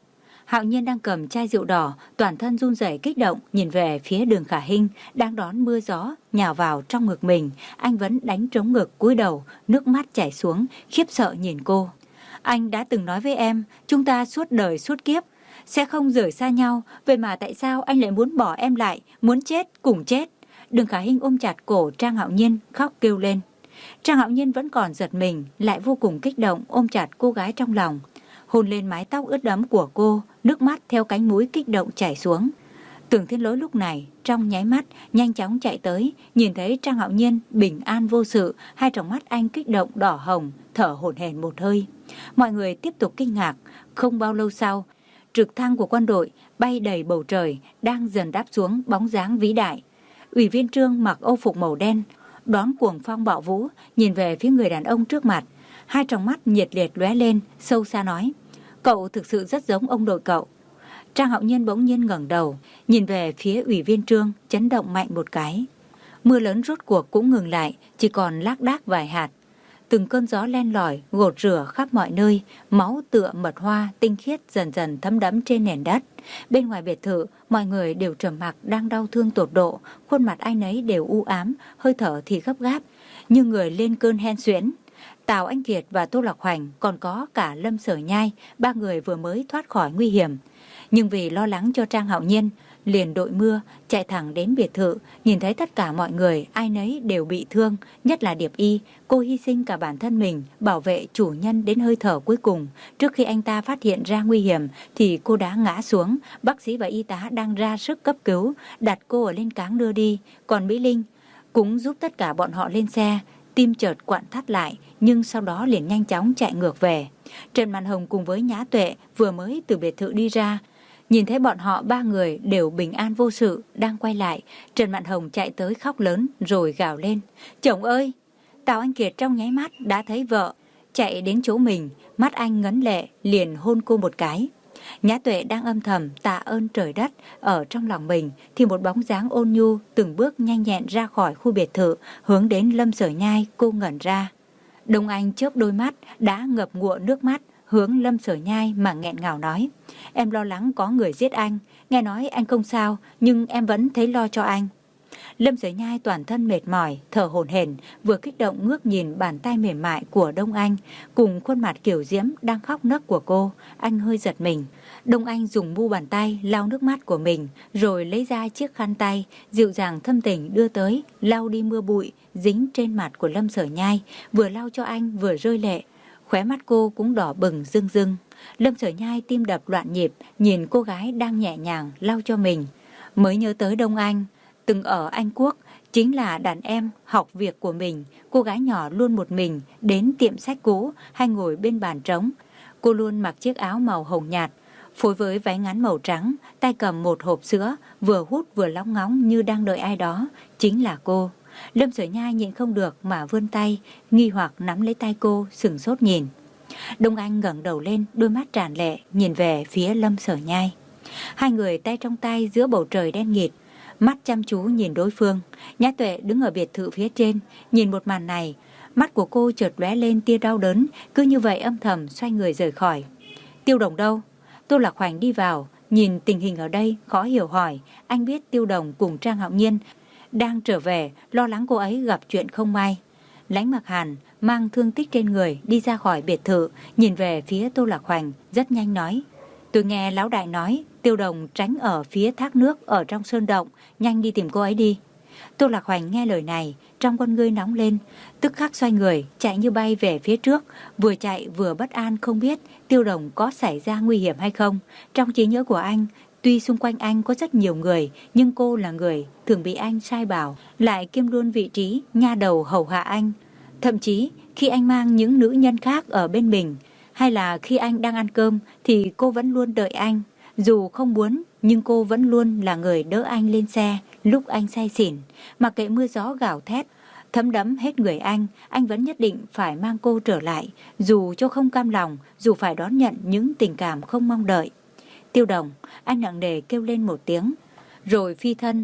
S1: Hạo Nhiên đang cầm chai rượu đỏ, toàn thân run rẩy kích động, nhìn về phía Đường Khả Hinh đang đón mưa gió nhào vào trong ngực mình. Anh vẫn đánh trống ngực, cúi đầu, nước mắt chảy xuống, khiếp sợ nhìn cô. Anh đã từng nói với em, chúng ta suốt đời suốt kiếp sẽ không rời xa nhau, vậy mà tại sao anh lại muốn bỏ em lại, muốn chết cùng chết? Đường Khả Hinh ôm chặt cổ Trang Hạo Nhiên, khóc kêu lên. Trang Hạo Nhiên vẫn còn giật mình, lại vô cùng kích động, ôm chặt cô gái trong lòng, hôn lên mái tóc ướt đẫm của cô, nước mắt theo cánh mũi kích động chảy xuống. Tưởng Thiên Lỗi lúc này trong nháy mắt nhanh chóng chạy tới, nhìn thấy Trang Hạo Nhiên bình an vô sự, hai tròng mắt anh kích động đỏ hồng, thở hổn hển một hơi. Mọi người tiếp tục kinh ngạc. Không bao lâu sau, trực thăng của quân đội bay đầy bầu trời, đang dần đáp xuống bóng dáng vĩ đại. Ủy viên Trương mặc âu phục màu đen, đón cuồng phong bạo vũ, nhìn về phía người đàn ông trước mặt, hai tròng mắt nhiệt liệt lóe lên, sâu xa nói: cậu thực sự rất giống ông nội cậu. Trang Hạo Nhiên bỗng nhiên ngẩng đầu, nhìn về phía Ủy viên Trương, chấn động mạnh một cái. Mưa lớn rốt cuộc cũng ngừng lại, chỉ còn lác đác vài hạt. Từng cơn gió len lỏi gột rửa khắp mọi nơi, máu tựa mật hoa tinh khiết dần dần thấm đẫm trên nền đất. Bên ngoài biệt thự, mọi người đều trầm mặc, đang đau thương tột độ, khuôn mặt ai nấy đều u ám, hơi thở thì gấp gáp, như người lên cơn hen suyễn. Tào Anh Kiệt và Tô Lạc Hoành, còn có cả Lâm Sở Nhai, ba người vừa mới thoát khỏi nguy hiểm, nhưng vì lo lắng cho Trang Hạo Nhiên, liền đội mưa chạy thẳng đến biệt thự. Nhìn thấy tất cả mọi người ai nấy đều bị thương, nhất là Điệp Y, cô hy sinh cả bản thân mình bảo vệ chủ nhân đến hơi thở cuối cùng. Trước khi anh ta phát hiện ra nguy hiểm thì cô đã ngã xuống, bác sĩ và y tá đang ra sức cấp cứu, đặt cô ở lên cáng đưa đi. Còn Mỹ Linh cũng giúp tất cả bọn họ lên xe. Tim chợt quặn thắt lại, nhưng sau đó liền nhanh chóng chạy ngược về. Trần Mạn Hồng cùng với Nhã Tuệ vừa mới từ biệt thự đi ra, nhìn thấy bọn họ ba người đều bình an vô sự đang quay lại, Trần Mạn Hồng chạy tới khóc lớn rồi gào lên: chồng ơi! Tào Anh Kiệt trong nháy mắt đã thấy vợ chạy đến chỗ mình, mắt anh ngấn lệ, liền hôn cô một cái. Nhã Tuệ đang âm thầm tạ ơn trời đất ở trong lòng mình, thì một bóng dáng ôn nhu từng bước nhanh nhẹn ra khỏi khu biệt thự, hướng đến Lâm Sở Nhai. Cô ngẩn ra. Đông Anh chớp đôi mắt đã ngập ngụa nước mắt, hướng Lâm Sở Nhai mà nghẹn ngào nói: em lo lắng có người giết anh, nghe nói anh không sao, nhưng em vẫn thấy lo cho anh. Lâm Sở Nhai toàn thân mệt mỏi, thở hổn hển, vừa kích động ngước nhìn bàn tay mềm mại của Đông Anh cùng khuôn mặt kiểu diễm đang khóc nấc của cô. Anh hơi giật mình. Đông Anh dùng mu bàn tay lau nước mắt của mình, rồi lấy ra chiếc khăn tay dịu dàng thâm tình đưa tới, lau đi mưa bụi dính trên mặt của Lâm Sở Nhai, vừa lau cho anh vừa rơi lệ. Khóe mắt cô cũng đỏ bừng rưng rưng. Lâm Sở Nhai tim đập loạn nhịp, nhìn cô gái đang nhẹ nhàng lau cho mình, mới nhớ tới Đông Anh từng ở Anh Quốc, chính là đàn em học việc của mình. Cô gái nhỏ luôn một mình đến tiệm sách cũ hay ngồi bên bàn trống. Cô luôn mặc chiếc áo màu hồng nhạt phối với váy ngắn màu trắng, tay cầm một hộp sữa, vừa hút vừa lóng ngóng như đang đợi ai đó. Chính là cô. Lâm Sở Nhai nhịn không được mà vươn tay, nghi hoặc nắm lấy tay cô, sửng sốt nhìn. Đông Anh ngẩng đầu lên, đôi mắt tràn lệ nhìn về phía Lâm Sở Nhai. Hai người tay trong tay giữa bầu trời đen nghịt, mắt chăm chú nhìn đối phương. Nhã Tuệ đứng ở biệt thự phía trên, nhìn một màn này, mắt của cô chợt lóe lên tia đau đớn, cứ như vậy âm thầm xoay người rời khỏi. Tiêu Đồng đâu? Tô Lạc Hoành đi vào, nhìn tình hình ở đây, khó hiểu hỏi. Anh biết Tiêu Đồng cùng Trang Hạo Nhiên đang trở về, lo lắng cô ấy gặp chuyện không may. Lãnh Mặc Hàn mang thương tích trên người đi ra khỏi biệt thự, nhìn về phía Tô Lạc Hoành, rất nhanh nói: tôi nghe lão đại nói Tiêu Đồng tránh ở phía thác nước ở trong sơn động, nhanh đi tìm cô ấy đi. Tô Lạc Hoành nghe lời này, trong con ngươi nóng lên, tức khắc xoay người chạy như bay về phía trước, vừa chạy vừa bất an không biết Tiêu Đồng có xảy ra nguy hiểm hay không. Trong trí nhớ của anh, tuy xung quanh anh có rất nhiều người, nhưng cô là người thường bị anh sai bảo, lại kiêm luôn vị trí nha đầu hầu hạ anh. Thậm chí khi anh mang những nữ nhân khác ở bên mình, hay là khi anh đang ăn cơm, thì cô vẫn luôn đợi anh. Dù không muốn, nhưng cô vẫn luôn là người đỡ anh lên xe lúc anh say xỉn. Mặc kệ mưa gió gào thét thấm đẫm hết người anh, anh vẫn nhất định phải mang cô trở lại, dù cho không cam lòng, dù phải đón nhận những tình cảm không mong đợi. Tiêu Đồng, anh nặng nề kêu lên một tiếng, rồi phi thân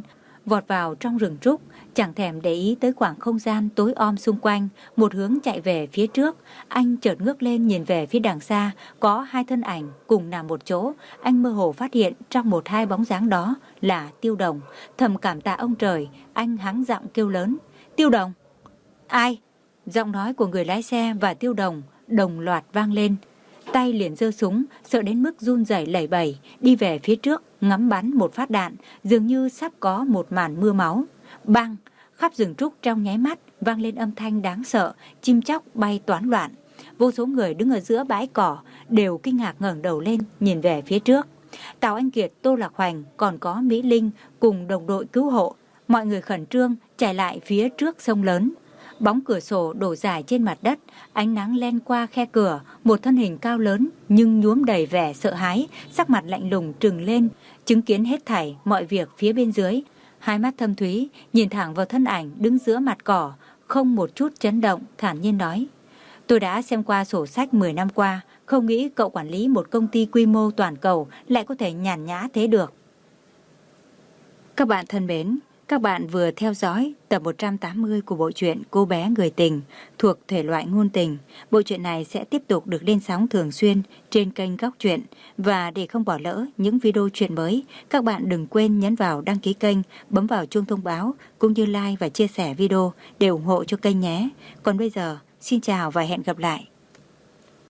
S1: vọt vào trong rừng trúc, chẳng thèm để ý tới khoảng không gian tối om xung quanh, một hướng chạy về phía trước. Anh chợt ngước lên nhìn về phía đằng xa, có hai thân ảnh cùng nằm một chỗ. Anh mơ hồ phát hiện trong một hai bóng dáng đó là Tiêu Đồng. Thầm cảm tạ ông trời, anh hắng giọng kêu lớn: Tiêu Đồng! Ai? Giọng nói của người lái xe và Tiêu Đồng đồng loạt vang lên. Tay liền giơ súng, sợ đến mức run rẩy lẩy bẩy, đi về phía trước, ngắm bắn một phát đạn, dường như sắp có một màn mưa máu. Bang! Khắp rừng trúc trong nháy mắt vang lên âm thanh đáng sợ, chim chóc bay toán loạn. Vô số người đứng ở giữa bãi cỏ đều kinh ngạc ngẩng đầu lên nhìn về phía trước. Tào Anh Kiệt, Tô Lạc Hoành, còn có Mỹ Linh cùng đồng đội cứu hộ, mọi người khẩn trương chạy lại phía trước sông lớn. Bóng cửa sổ đổ dài trên mặt đất, ánh nắng len qua khe cửa, một thân hình cao lớn nhưng nhuốm đầy vẻ sợ hãi, sắc mặt lạnh lùng trừng lên, chứng kiến hết thảy mọi việc phía bên dưới. Hai mắt thâm thúy nhìn thẳng vào thân ảnh đứng giữa mặt cỏ, không một chút chấn động, thản nhiên nói: Tôi đã xem qua sổ sách mười năm qua, không nghĩ cậu quản lý một công ty quy mô toàn cầu lại có thể nhàn nhã thế được. Các bạn thân mến, các bạn vừa theo dõi tập một trăm tám mươi của bộ truyện Cô bé người tình thuộc thể loại ngôn tình. Bộ truyện này sẽ tiếp tục được lên sóng thường xuyên trên kênh Góc Truyện. Và để không bỏ lỡ những video truyện mới, các bạn đừng quên nhấn vào đăng ký kênh, bấm vào chuông thông báo cũng như like và chia sẻ video để ủng hộ cho kênh nhé. Còn bây giờ, xin chào và hẹn gặp lại.